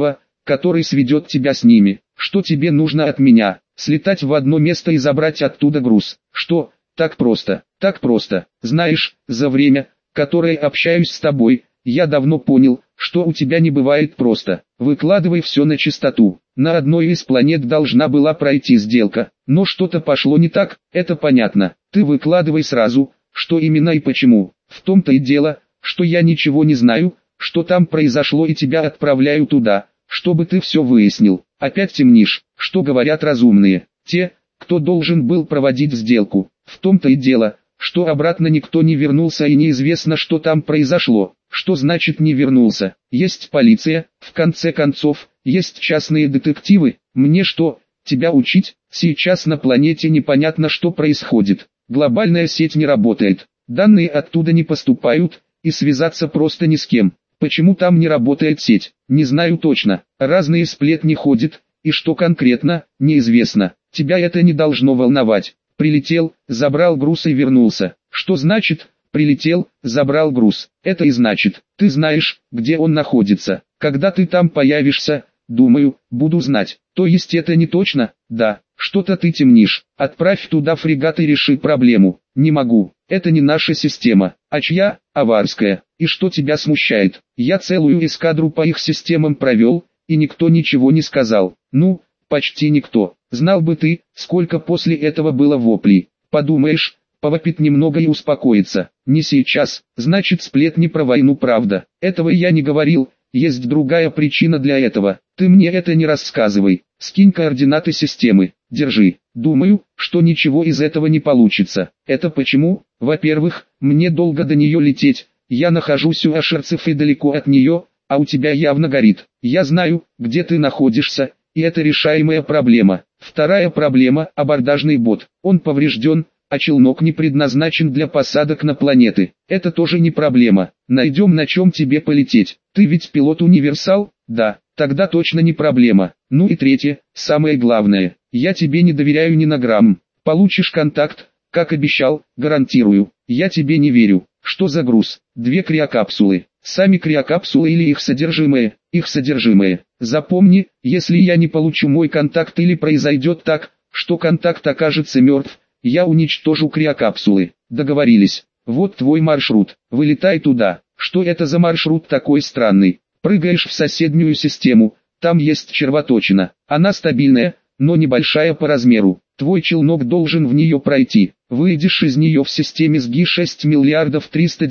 который сведет тебя с ними. Что тебе нужно от меня? Слетать в одно место и забрать оттуда груз. Что? Так просто. Так просто. Знаешь, за время, которое общаюсь с тобой, я давно понял, что у тебя не бывает просто. Выкладывай все на чистоту. На одной из планет должна была пройти сделка, но что-то пошло не так, это понятно. Ты выкладывай сразу, что именно и почему. В том-то и дело, что я ничего не знаю, что там произошло, и тебя отправляю туда, чтобы ты все выяснил. Опять темнишь. Что говорят разумные? Те, кто должен был проводить сделку. В том-то и дело, что обратно никто не вернулся, и неизвестно, что там произошло. Что значит не вернулся? Есть полиция, в конце концов, есть частные детективы. Мне что, тебя учить? Сейчас на планете непонятно, что происходит. Глобальная сеть не работает, данные оттуда не поступают, и связаться просто ни с кем. Почему там не работает сеть? Не знаю точно. Разные сплетни ходят, и что конкретно, неизвестно. Тебя это не должно волновать. Прилетел, забрал груз и вернулся. Что значит «прилетел, забрал груз»? Это и значит, ты знаешь, где он находится. Когда ты там появишься, думаю, буду знать. То есть это не точно? Да, что-то ты темнишь. Отправь туда фрегат и реши проблему. Не могу, это не наша система. А чья? Аварская. И что тебя смущает? Я целую эскадру по их системам провел, и никто ничего не сказал. Ну, почти никто. Знал бы ты, сколько после этого было воплей. Подумаешь, повопит немного и успокоится. Не сейчас, значит сплетни про войну правда. Этого я не говорил, есть другая причина для этого. Ты мне это не рассказывай. Скинь координаты системы, держи. Думаю, что ничего из этого не получится. Это почему? Во-первых, мне долго до нее лететь. Я нахожусь у ашерцев и далеко от нее, а у тебя явно горит. Я знаю, где ты находишься, и это решаемая проблема. Вторая проблема – абордажный бот. Он поврежден, а челнок не предназначен для посадок на планеты. Это тоже не проблема. Найдем, на чем тебе полететь. Ты ведь пилот-универсал? Да, тогда точно не проблема. Ну и третье, самое главное. Я тебе не доверяю ни на грамм. Получишь контакт, как обещал, гарантирую. Я тебе не верю. Что за груз? 2 криокапсулы. Сами криокапсулы или их содержимое? Их содержимое. Запомни, если я не получу мой контакт или произойдет так, что контакт окажется мертв, я уничтожу криокапсулы. Договорились. Вот твой маршрут. Вылетай туда. Что это за маршрут такой странный? Прыгаешь в соседнюю систему, там есть червоточина. Она стабильная, но небольшая по размеру. Твой челнок должен в нее пройти. Выйдешь из нее в системе СГИ 6 миллиардов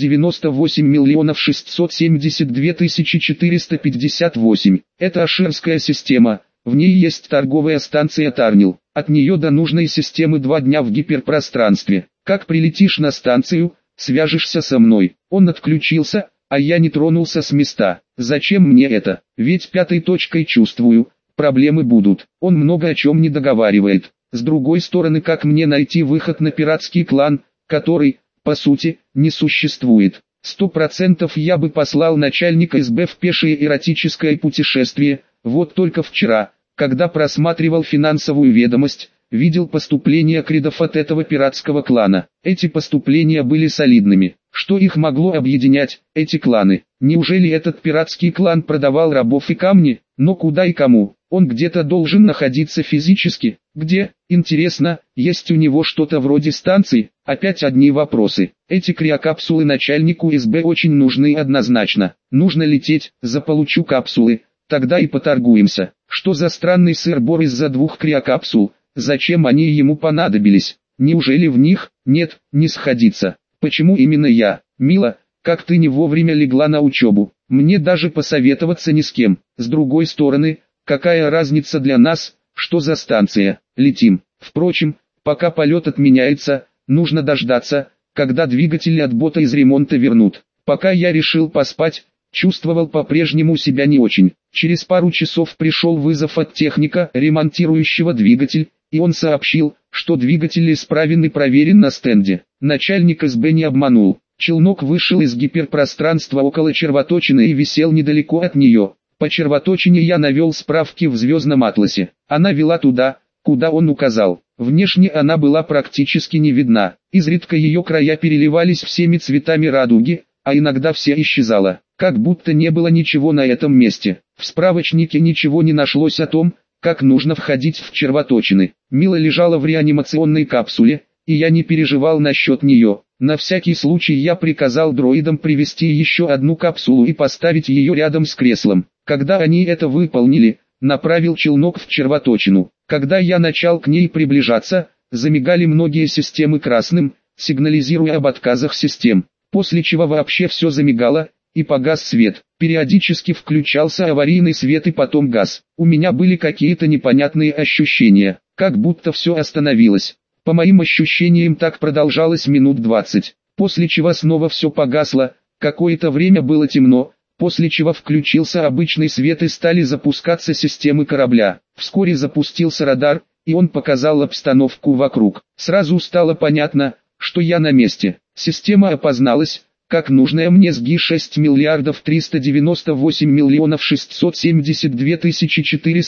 398 миллионов 672 тысячи 458. Это ашерская система. В ней есть торговая станция Тарнил. От нее до нужной системы 2 дня в гиперпространстве. Как прилетишь на станцию, свяжешься со мной. Он отключился, а я не тронулся с места. Зачем мне это? Ведь 5-й точкой чувствую, проблемы будут. Он много о чем не договаривает. С другой стороны, как мне найти выход на пиратский клан, который, по сути, не существует? 100% я бы послал начальника СБ в пешее эротическое путешествие. Вот только вчера, когда просматривал финансовую ведомость, видел поступления кредов от этого пиратского клана. Эти поступления были солидными. Что их могло объединять, эти кланы? Неужели этот пиратский клан продавал рабов и камни? Но куда и кому? Он где-то должен находиться физически. Где? Интересно, есть у него что-то вроде станции? Опять одни вопросы. Эти криокапсулы начальнику СБ очень нужны однозначно. Нужно лететь, заполучу капсулы, тогда и поторгуемся. Что за странный сыр-бор из-за 2 криокапсул? Зачем они ему понадобились? Неужели в них, нет, не сходиться? Почему именно я? Мила, как ты не вовремя легла на учебу. Мне даже посоветоваться ни с кем. С другой стороны, какая разница для нас, что за станция? Летим. Впрочем, пока полет отменяется, нужно дождаться, когда двигатели от бота из ремонта вернут. Пока я решил поспать, чувствовал по-прежнему себя не очень. Через пару часов пришел вызов от техника, ремонтирующего двигатель, и он сообщил, что двигатель исправен и проверен на стенде. Начальник СБ не обманул. Челнок вышел из гиперпространства около червоточины и висел недалеко от нее. По червоточине я навел справки в звездном атласе. Она вела туда, куда он указал. Внешне она была практически не видна. Изредка ее края переливались всеми цветами радуги, а иногда вся исчезала, как будто не было ничего на этом месте. В справочнике ничего не нашлось о том, как нужно входить в червоточины. Мила лежала в реанимационной капсуле, и я не переживал насчет нее. На всякий случай я приказал дроидам привезти еще одну капсулу и поставить ее рядом с креслом. Когда они это выполнили, направил челнок в червоточину. Когда я начал к ней приближаться, замигали многие системы красным, сигнализируя об отказах систем. После чего вообще все замигало, и погас свет. Периодически включался аварийный свет и потом газ. У меня были какие-то непонятные ощущения, как будто все остановилось. По моим ощущениям так продолжалось минут 20, после чего снова все погасло, какое-то время было темно, после чего включился обычный свет и стали запускаться системы корабля. Вскоре запустился радар, и он показал обстановку вокруг. Сразу стало понятно, что я на месте. Система опозналась, как нужная мне СГИ 6 миллиардов 398 миллионов 672 тысячи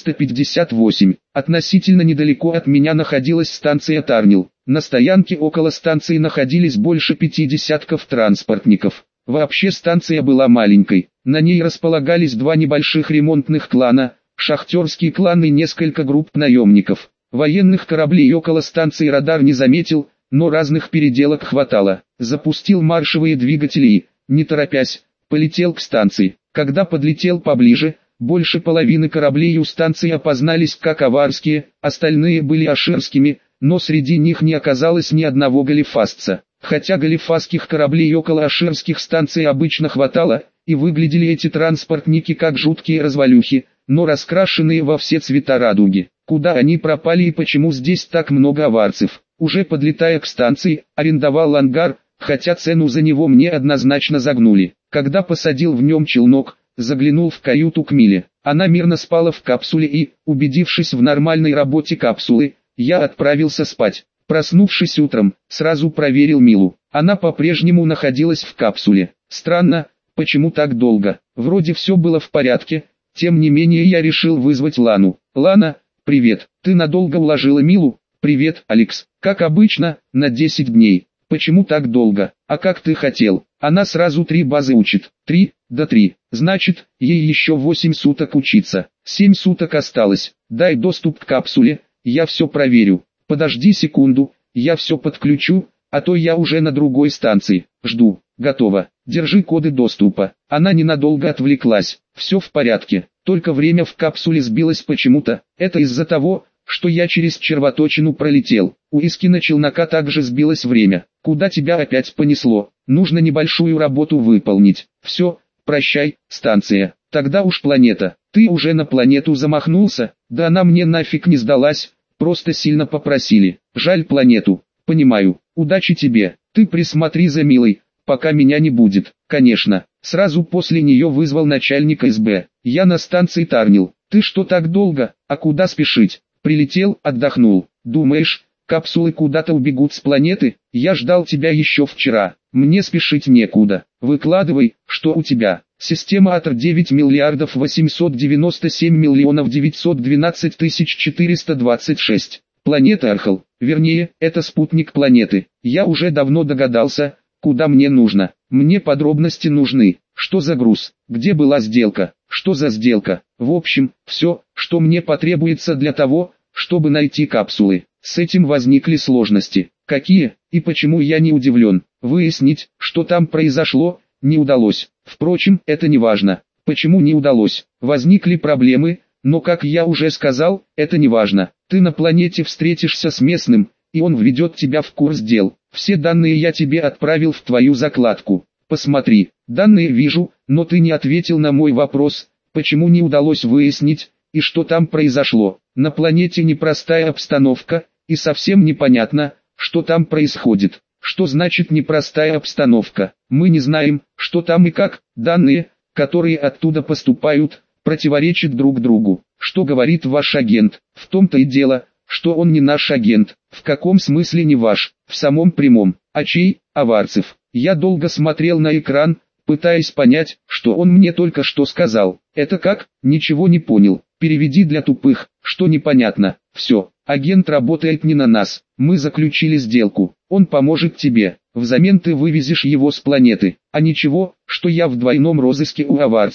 458. Относительно недалеко от меня находилась станция Тарнил. На стоянке около станции находились больше 5 десятков транспортников. Вообще станция была маленькой. На ней располагались два небольших ремонтных клана, шахтерский клан и несколько групп наемников. Военных кораблей около станции радар не заметил, но разных переделок хватало. Запустил маршевые двигатели и, не торопясь, полетел к станции. Когда подлетел поближе, больше половины кораблей у станции опознались как аварские, остальные были аширскими, но среди них не оказалось ни одного галифасца. Хотя галифасских кораблей около аширских станций обычно хватало, и выглядели эти транспортники как жуткие развалюхи, но раскрашенные во все цвета радуги. Куда они пропали и почему здесь так много аварцев? Уже подлетая к станции, арендовал ангар, хотя цену за него мне однозначно загнули. Когда посадил в нем челнок, заглянул в каюту к Миле. Она мирно спала в капсуле и, убедившись в нормальной работе капсулы, я отправился спать. Проснувшись утром, сразу проверил Милу. Она по-прежнему находилась в капсуле. Странно, почему так долго? Вроде все было в порядке, тем не менее я решил вызвать Лану. «Лана, привет, ты надолго уложила Милу?» «Привет, Алекс. Как обычно, на 10 дней. Почему так долго? А как ты хотел?» Она сразу 3 базы учит. 3, да 3. Значит, ей еще 8 суток учиться. 7 суток осталось. Дай доступ к капсуле, я все проверю. Подожди секунду, я все подключу, а то я уже на другой станции. Жду. Готово. Держи коды доступа. Она ненадолго отвлеклась. Все в порядке. Только время в капсуле сбилось почему-то. Это из-за того, что я через червоточину пролетел. У Искина челнока также сбилось время. Куда тебя опять понесло? Нужно небольшую работу выполнить. Все, прощай, станция. Тогда уж планета. Ты уже на планету замахнулся? Да она мне нафиг не сдалась, просто сильно попросили. Жаль планету. Понимаю. Удачи тебе. Ты присмотри за Милой, пока меня не будет. Конечно. Сразу после нее вызвал начальника СБ. Я на станции Тарнил. Ты что так долго? А куда спешить? Прилетел, отдохнул. Думаешь, капсулы куда-то убегут с планеты? Я ждал тебя еще вчера. Мне спешить некуда. Выкладывай, что у тебя. Система Атр 9 миллиардов 897 миллионов 912 тысяч 426. Планета Архал. Вернее, это спутник планеты. Я уже давно догадался, куда мне нужно. Мне подробности нужны. Что за груз? Где была сделка? Что за сделка? В общем, все, что мне потребуется для того, чтобы найти капсулы. С этим возникли сложности. Какие, и почему я не удивлен. Выяснить, что там произошло, не удалось. Впрочем, это не важно. Почему не удалось? Возникли проблемы, но как я уже сказал, это не важно. Ты на планете встретишься с местным, и он введет тебя в курс дел. Все данные я тебе отправил в твою закладку. Посмотри, данные вижу, но ты не ответил на мой вопрос, почему не удалось выяснить, и что там произошло. На планете непростая обстановка, и совсем непонятно, что там происходит. Что значит непростая обстановка? Мы не знаем, что там и как. Данные, которые оттуда поступают, противоречат друг другу. Что говорит ваш агент? В том-то и дело, что он не наш агент. В каком смысле не ваш? В самом прямом. А чей? Аварцев. Я долго смотрел на экран, пытаясь понять, что он мне только что сказал. Это как? Ничего не понял. Переведи для тупых, что непонятно. Все, агент работает не на нас. Мы заключили сделку. Он поможет тебе. Взамен ты вывезешь его с планеты. А ничего, что я в двойном розыске у аварцев.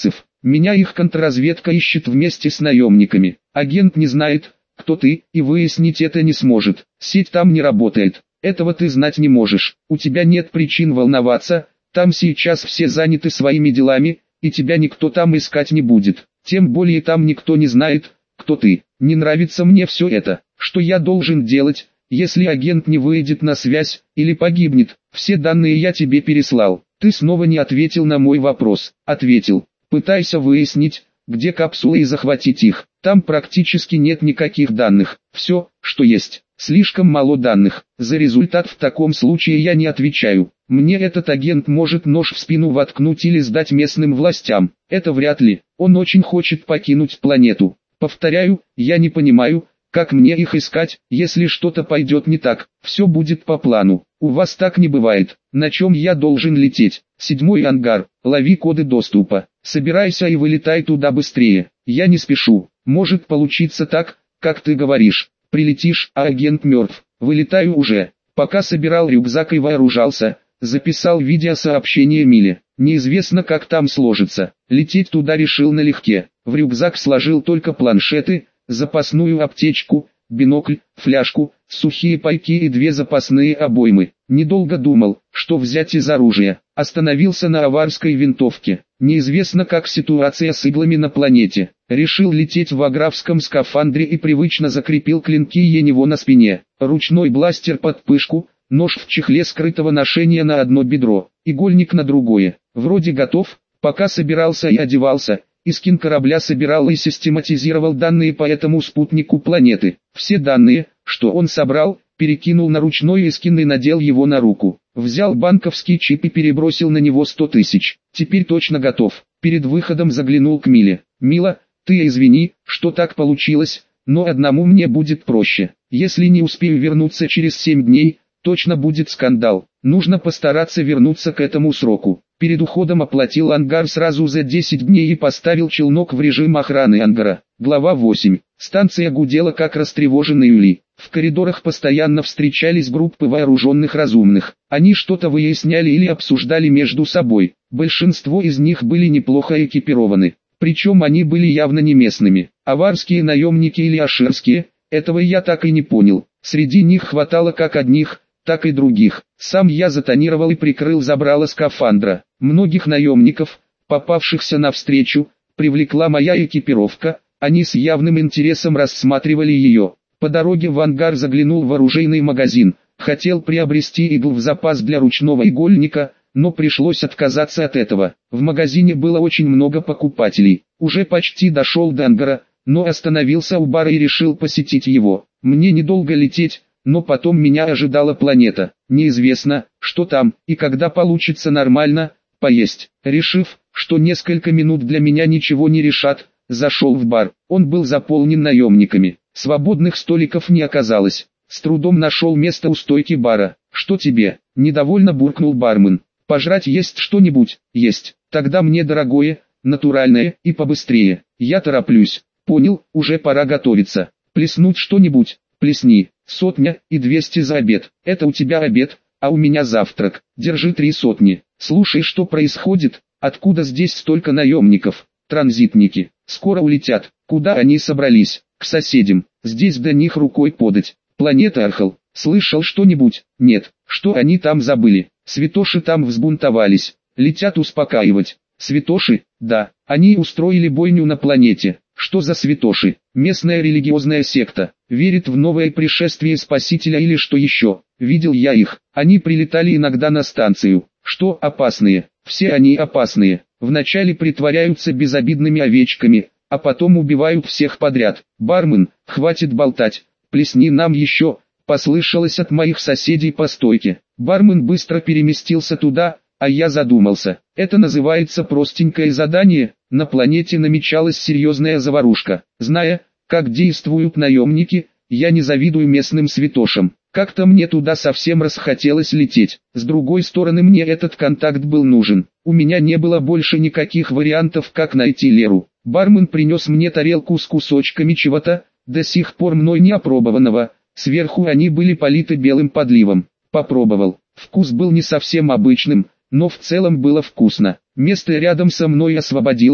Меня их контрразведка ищет вместе с наемниками. Агент не знает, кто ты, и выяснить это не сможет. Сеть там не работает. Этого ты знать не можешь. У тебя нет причин волноваться, там сейчас все заняты своими делами, и тебя никто там искать не будет. Тем более там никто не знает, кто ты. Не нравится мне все это. Что я должен делать, если агент не выйдет на связь, или погибнет? Все данные я тебе переслал. Ты снова не ответил на мой вопрос. Ответил. Пытайся выяснить, где капсулы и захватить их. Там практически нет никаких данных. Все, что есть. Слишком мало данных. За результат в таком случае я не отвечаю. Мне этот агент может нож в спину воткнуть или сдать местным властям. Это вряд ли. Он очень хочет покинуть планету. Повторяю, я не понимаю, как мне их искать, если что-то пойдет не так. Все будет по плану. У вас так не бывает. На чем я должен лететь? 7-й ангар. Лови коды доступа. Собирайся и вылетай туда быстрее. Я не спешу. Может получиться так, как ты говоришь. Прилетишь, а агент мертв. Вылетаю уже. Пока собирал рюкзак и вооружался, записал видеосообщение Миле. Неизвестно, как там сложится. Лететь туда решил налегке. В рюкзак сложил только планшеты, запасную аптечку, бинокль, фляжку, сухие пайки и 2 запасные обоймы. Недолго думал, что взять из оружия. Остановился на аварской винтовке. Неизвестно, как ситуация с иглами на планете. Решил лететь в аграфском скафандре и привычно закрепил клинки Енево на спине. Ручной бластер под пышку, нож в чехле скрытого ношения на одно бедро, игольник на другое. Вроде готов. Пока собирался и одевался, Искин корабля собирал и систематизировал данные по этому спутнику планеты. Все данные, что он собрал, перекинул на ручной Искин и надел его на руку. Взял банковский чип и перебросил на него 100 тысяч. Теперь точно готов. Перед выходом заглянул к Миле. «Мила, ты извини, что так получилось, но одному мне будет проще. Если не успею вернуться через 7 дней, точно будет скандал. Нужно постараться вернуться к этому сроку». Перед уходом оплатил ангар сразу за 10 дней и поставил челнок в режим охраны ангара. Глава 8. Станция гудела как растревоженный улей. В коридорах постоянно встречались группы вооруженных разумных. Они что-то выясняли или обсуждали между собой. Большинство из них были неплохо экипированы. Причем они были явно не местными. Аварские наемники или аширские, этого я так и не понял. Среди них хватало как одних, так и других. Сам я затонировал и прикрыл забрало скафандра. Многих наемников, попавшихся навстречу, привлекла моя экипировка, они с явным интересом рассматривали ее. По дороге в ангар заглянул в оружейный магазин, хотел приобрести игл в запас для ручного игольника, но пришлось отказаться от этого. В магазине было очень много покупателей. Уже почти дошел до ангара, но остановился у бара и решил посетить его. Мне недолго лететь, но потом меня ожидала планета. Неизвестно, что там, и когда получится нормально поесть. Решив, что несколько минут для меня ничего не решат, зашел в бар. Он был заполнен наемниками. Свободных столиков не оказалось. С трудом нашел место у стойки бара. «Что тебе?» – недовольно буркнул бармен. «Пожрать есть что-нибудь?» «Есть. Тогда мне дорогое, натуральное и побыстрее. Я тороплюсь». «Понял, уже пора готовиться. Плеснуть что-нибудь?» «Плесни. 100 и 200 за обед. Это у тебя обед, а у меня завтрак. Держи 300. Слушай, что происходит? Откуда здесь столько наемников? Транзитники. Скоро улетят. Куда они собрались? К соседям. Здесь до них рукой подать. Планета Архал. Слышал что-нибудь? Нет. Что они там забыли? Святоши там взбунтовались. Летят успокаивать. Святоши? Да. Они устроили бойню на планете. Что за святоши? Местная религиозная секта. Верит в новое пришествие Спасителя или что еще. Видел я их. Они прилетали иногда на станцию. Что опасные? Все они опасные. Вначале притворяются безобидными овечками, а потом убивают всех подряд. Бармен, хватит болтать. Плесни нам еще. Послышалось от моих соседей по стойке. Бармен быстро переместился туда, а я задумался. Это называется простенькое задание. На планете намечалась серьезная заварушка. Зная, как действуют наемники, я не завидую местным святошам. Как-то мне туда совсем расхотелось лететь. С другой стороны, мне этот контакт был нужен. У меня не было больше никаких вариантов, как найти Леру. Бармен принес мне тарелку с кусочками чего-то, до сих пор мной не опробованного. Сверху они были политы белым подливом. Попробовал. Вкус был не совсем обычным, но в целом было вкусно. Место рядом со мной освободилось,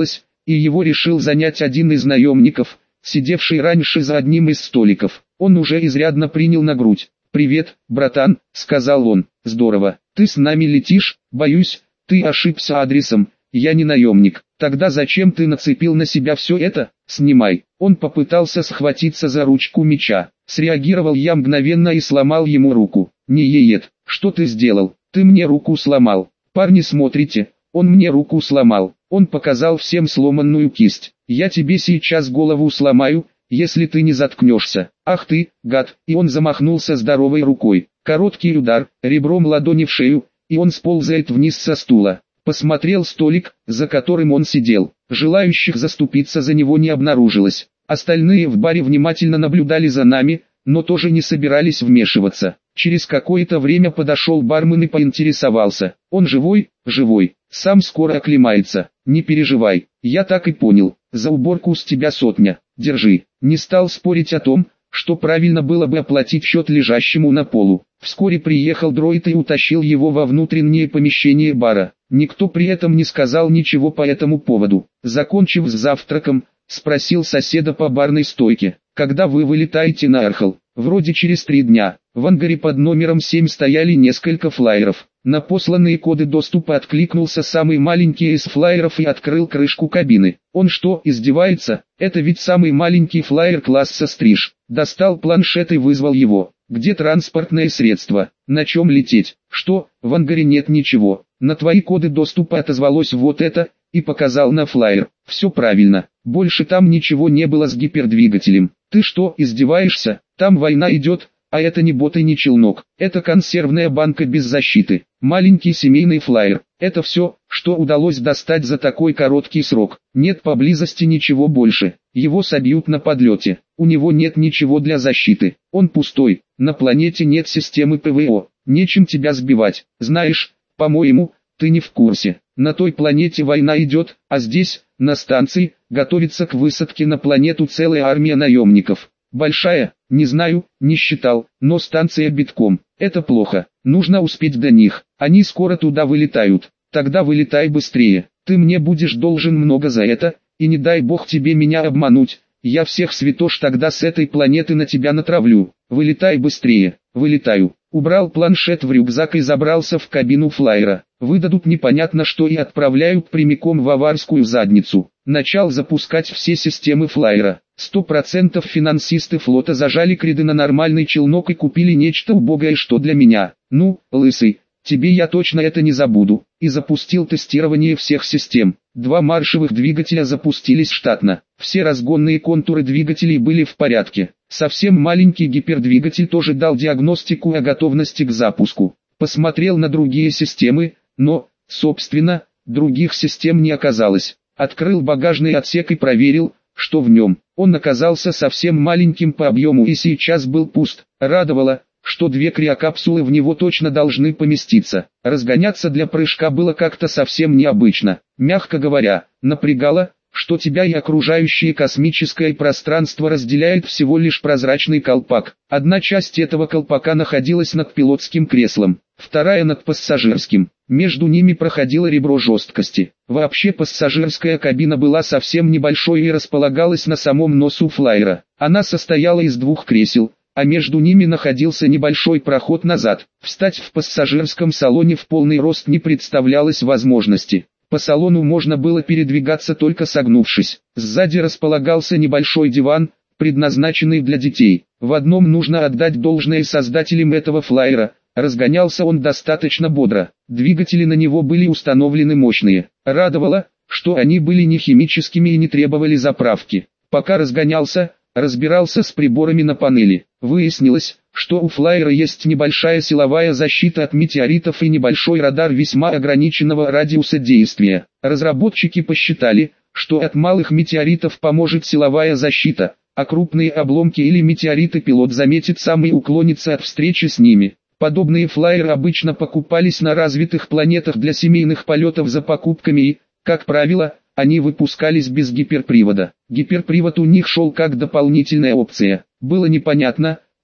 и его решил занять один из наемников, сидевший раньше за одним из столиков. Он уже изрядно принял на грудь. «Привет, братан», — сказал он. «Здорово. Ты с нами летишь?» «Боюсь, ты ошибся адресом. Я не наемник». «Тогда зачем ты нацепил на себя все это? Снимай». Он попытался схватиться за ручку меча. Среагировал я мгновенно и сломал ему руку. «Не еет. Что ты сделал? Ты мне руку сломал». «Парни, смотрите, он мне руку сломал». Он показал всем сломанную кисть. «Я тебе сейчас голову сломаю, если ты не заткнешься». «Ах ты, гад!» И он замахнулся здоровой рукой. Короткий удар, ребром ладони в шею, и он сползает вниз со стула. Посмотрел столик, за которым он сидел. Желающих заступиться за него не обнаружилось. Остальные в баре внимательно наблюдали за нами, но тоже не собирались вмешиваться. Через какое-то время подошел бармен и поинтересовался. «Он живой?» «Живой. Сам скоро оклемается. Не переживай». «Я так и понял. За уборку с тебя 100. Держи». Не стал спорить о том, что правильно было бы оплатить счет лежащему на полу. Вскоре приехал дроид и утащил его во внутреннее помещение бара. Никто при этом не сказал ничего по этому поводу. Закончив с завтраком, спросил соседа по барной стойке: «Когда вы вылетаете на Архал?» «Вроде через 3 дня». В ангаре под номером 7 стояли несколько флайеров. На посланные коды доступа откликнулся самый маленький из флайеров и открыл крышку кабины. Он что, издевается? Это ведь самый маленький флайер класса «Стриж». Достал планшет и вызвал его. «Где транспортное средство? На чем лететь?» «Что, в ангаре нет ничего. На твои коды доступа отозвалось вот это», и показал на флайер. «Все правильно. Больше там ничего не было с гипердвигателем». «Ты что, издеваешься? Там война идет, а это не бот и не челнок. Это консервная банка без защиты. Маленький семейный флайер. Это все, что удалось достать за такой короткий срок. Нет поблизости ничего больше. Его собьют на подлете. У него нет ничего для защиты. Он пустой. На планете нет системы ПВО. Нечем тебя сбивать. Знаешь, по-моему, ты не в курсе. На той планете война идет, а здесь, на станции, готовится к высадке на планету целая армия наемников. Большая, не знаю, не считал, но станция битком. Это плохо. Нужно успеть до них. Они скоро туда вылетают. Тогда вылетай быстрее. Ты мне будешь должен много за это, и не дай бог тебе меня обмануть. Я всех святош тогда с этой планеты на тебя натравлю. Вылетай быстрее». «Вылетаю». Убрал планшет в рюкзак и забрался в кабину флайера. Выдадут непонятно что и отправляют прямиком в аварскую задницу. Начал запускать все системы флайера. 100% финансисты флота зажали креды на нормальный челнок и купили нечто убогое, что для меня. «Ну, лысый, тебе я точно это не забуду». И запустил тестирование всех систем. 2 маршевых двигателя запустились штатно. Все разгонные контуры двигателей были в порядке. Совсем маленький гипердвигатель тоже дал диагностику о готовности к запуску. Посмотрел на другие системы, но, собственно, других систем не оказалось. Открыл багажный отсек и проверил, что в нем. Он оказался совсем маленьким по объему и сейчас был пуст. Радовало, что 2 криокапсулы в него точно должны поместиться. Разгоняться для прыжка было как-то совсем необычно. Мягко говоря, напрягало, что тебя и окружающее космическое пространство разделяет всего лишь прозрачный колпак. Одна часть этого колпака находилась над пилотским креслом, вторая над пассажирским. Между ними проходило ребро жесткости. Вообще пассажирская кабина была совсем небольшой и располагалась на самом носу флайера. Она состояла из 2 кресел, а между ними находился небольшой проход назад. Встать в пассажирском салоне в полный рост не представлялось возможности. По салону можно было передвигаться только согнувшись. Сзади располагался небольшой диван, предназначенный для детей. В одном нужно отдать должное создателям этого флайера. Разгонялся он достаточно бодро. Двигатели на него были установлены мощные. Радовало, что они были не химическими и не требовали заправки. Пока разгонялся, разбирался с приборами на панели. Выяснилось, что у флайера есть небольшая силовая защита от метеоритов и небольшой радар весьма ограниченного радиуса действия. Разработчики посчитали, что от малых метеоритов поможет силовая защита, а крупные обломки или метеориты пилот заметит сам и уклонится от встречи с ними. Подобные флайеры обычно покупались на развитых планетах для семейных полетов за покупками и, как правило, они выпускались без гиперпривода. Гиперпривод у них шел как дополнительная опция. Было непонятно,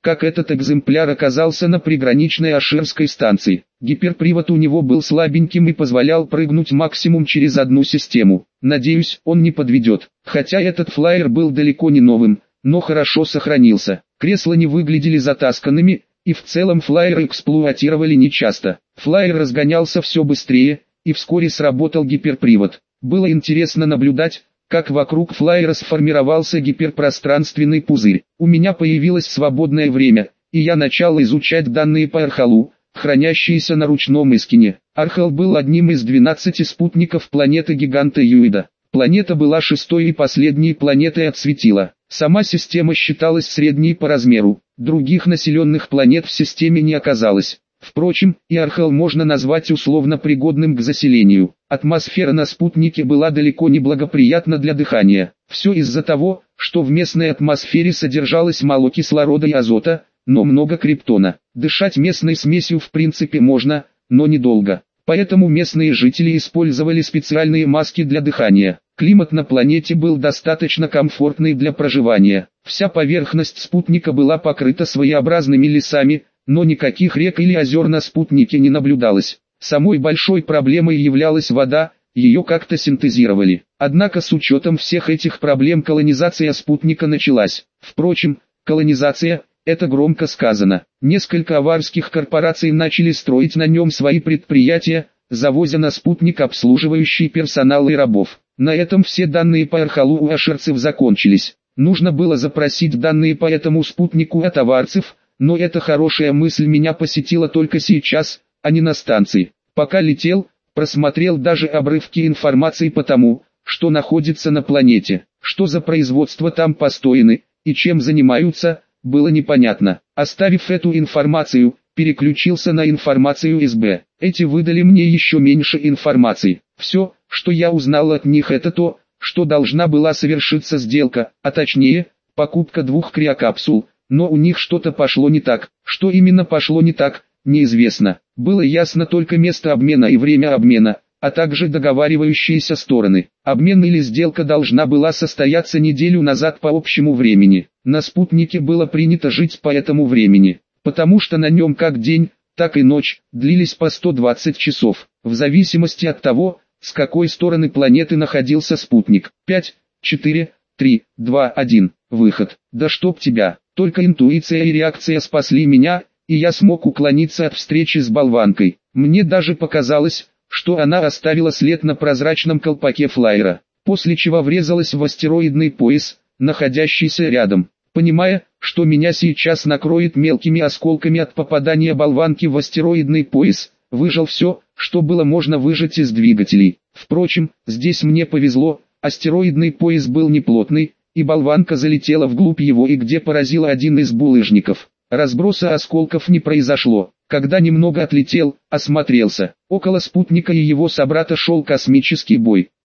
как этот экземпляр оказался на приграничной Ашерской станции. Гиперпривод у него был слабеньким и позволял прыгнуть максимум через одну систему. Надеюсь, он не подведет. Хотя этот флайер был далеко не новым, но хорошо сохранился. Кресла не выглядели затасканными, и в целом флайер эксплуатировали нечасто. Флайер разгонялся все быстрее, и вскоре сработал гиперпривод. Было интересно наблюдать, как вокруг флайера сформировался гиперпространственный пузырь. У меня появилось свободное время, и я начал изучать данные по Архалу, хранящиеся на ручном Искине. Архал был одним из 12 спутников планеты-гиганта Юида. Планета была шестой и последней планетой от светила. Сама система считалась средней по размеру. Других населенных планет в системе не оказалось. Впрочем, и Архал можно назвать условно пригодным к заселению. Атмосфера на спутнике была далеко не благоприятна для дыхания. Все из-за того, что в местной атмосфере содержалось мало кислорода и азота, но много криптона. Дышать местной смесью в принципе можно, но недолго. Поэтому местные жители использовали специальные маски для дыхания. Климат на планете был достаточно комфортный для проживания. Вся поверхность спутника была покрыта своеобразными лесами, но никаких рек или озер на спутнике не наблюдалось. Самой большой проблемой являлась вода, ее как-то синтезировали. Однако с учетом всех этих проблем колонизация спутника началась. Впрочем, колонизация – это громко сказано. Несколько аварских корпораций начали строить на нем свои предприятия, завозя на спутник обслуживающий персонал и рабов. На этом все данные по Архалу у ашерцев закончились. Нужно было запросить данные по этому спутнику от аварцев, но эта хорошая мысль меня посетила только сейчас, а не на станции. Пока летел, просмотрел даже обрывки информации по тому, что находится на планете, что за производство там построены, и чем занимаются, было непонятно. Оставив эту информацию, переключился на информацию СБ. Эти выдали мне еще меньше информации. Все, что я узнал от них, это то, что должна была совершиться сделка, а точнее, покупка 2 криокапсул, но у них что-то пошло не так. Что именно пошло не так, неизвестно. Было ясно только место обмена и время обмена, а также договаривающиеся стороны. Обмен или сделка должна была состояться неделю назад по общему времени. На спутнике было принято жить по этому времени, потому что на нем как день, так и ночь длились по 120 часов, в зависимости от того, с какой стороны планеты находился спутник. 5, 4, 3, 2, 1, выход. Да чтоб тебя, только интуиция и реакция спасли меня, и я смог уклониться от встречи с болванкой. Мне даже показалось, что она оставила след на прозрачном колпаке флайера, после чего врезалась в астероидный пояс, находящийся рядом. Понимая, что меня сейчас накроет мелкими осколками от попадания болванки в астероидный пояс, выжал все, что было можно выжать из двигателей. Впрочем, здесь мне повезло, астероидный пояс был неплотный, и болванка залетела вглубь его и где поразила один из булыжников. Разброса осколков не произошло. Когда немного отлетел, осмотрелся. Около спутника и его собрата шел космический бой.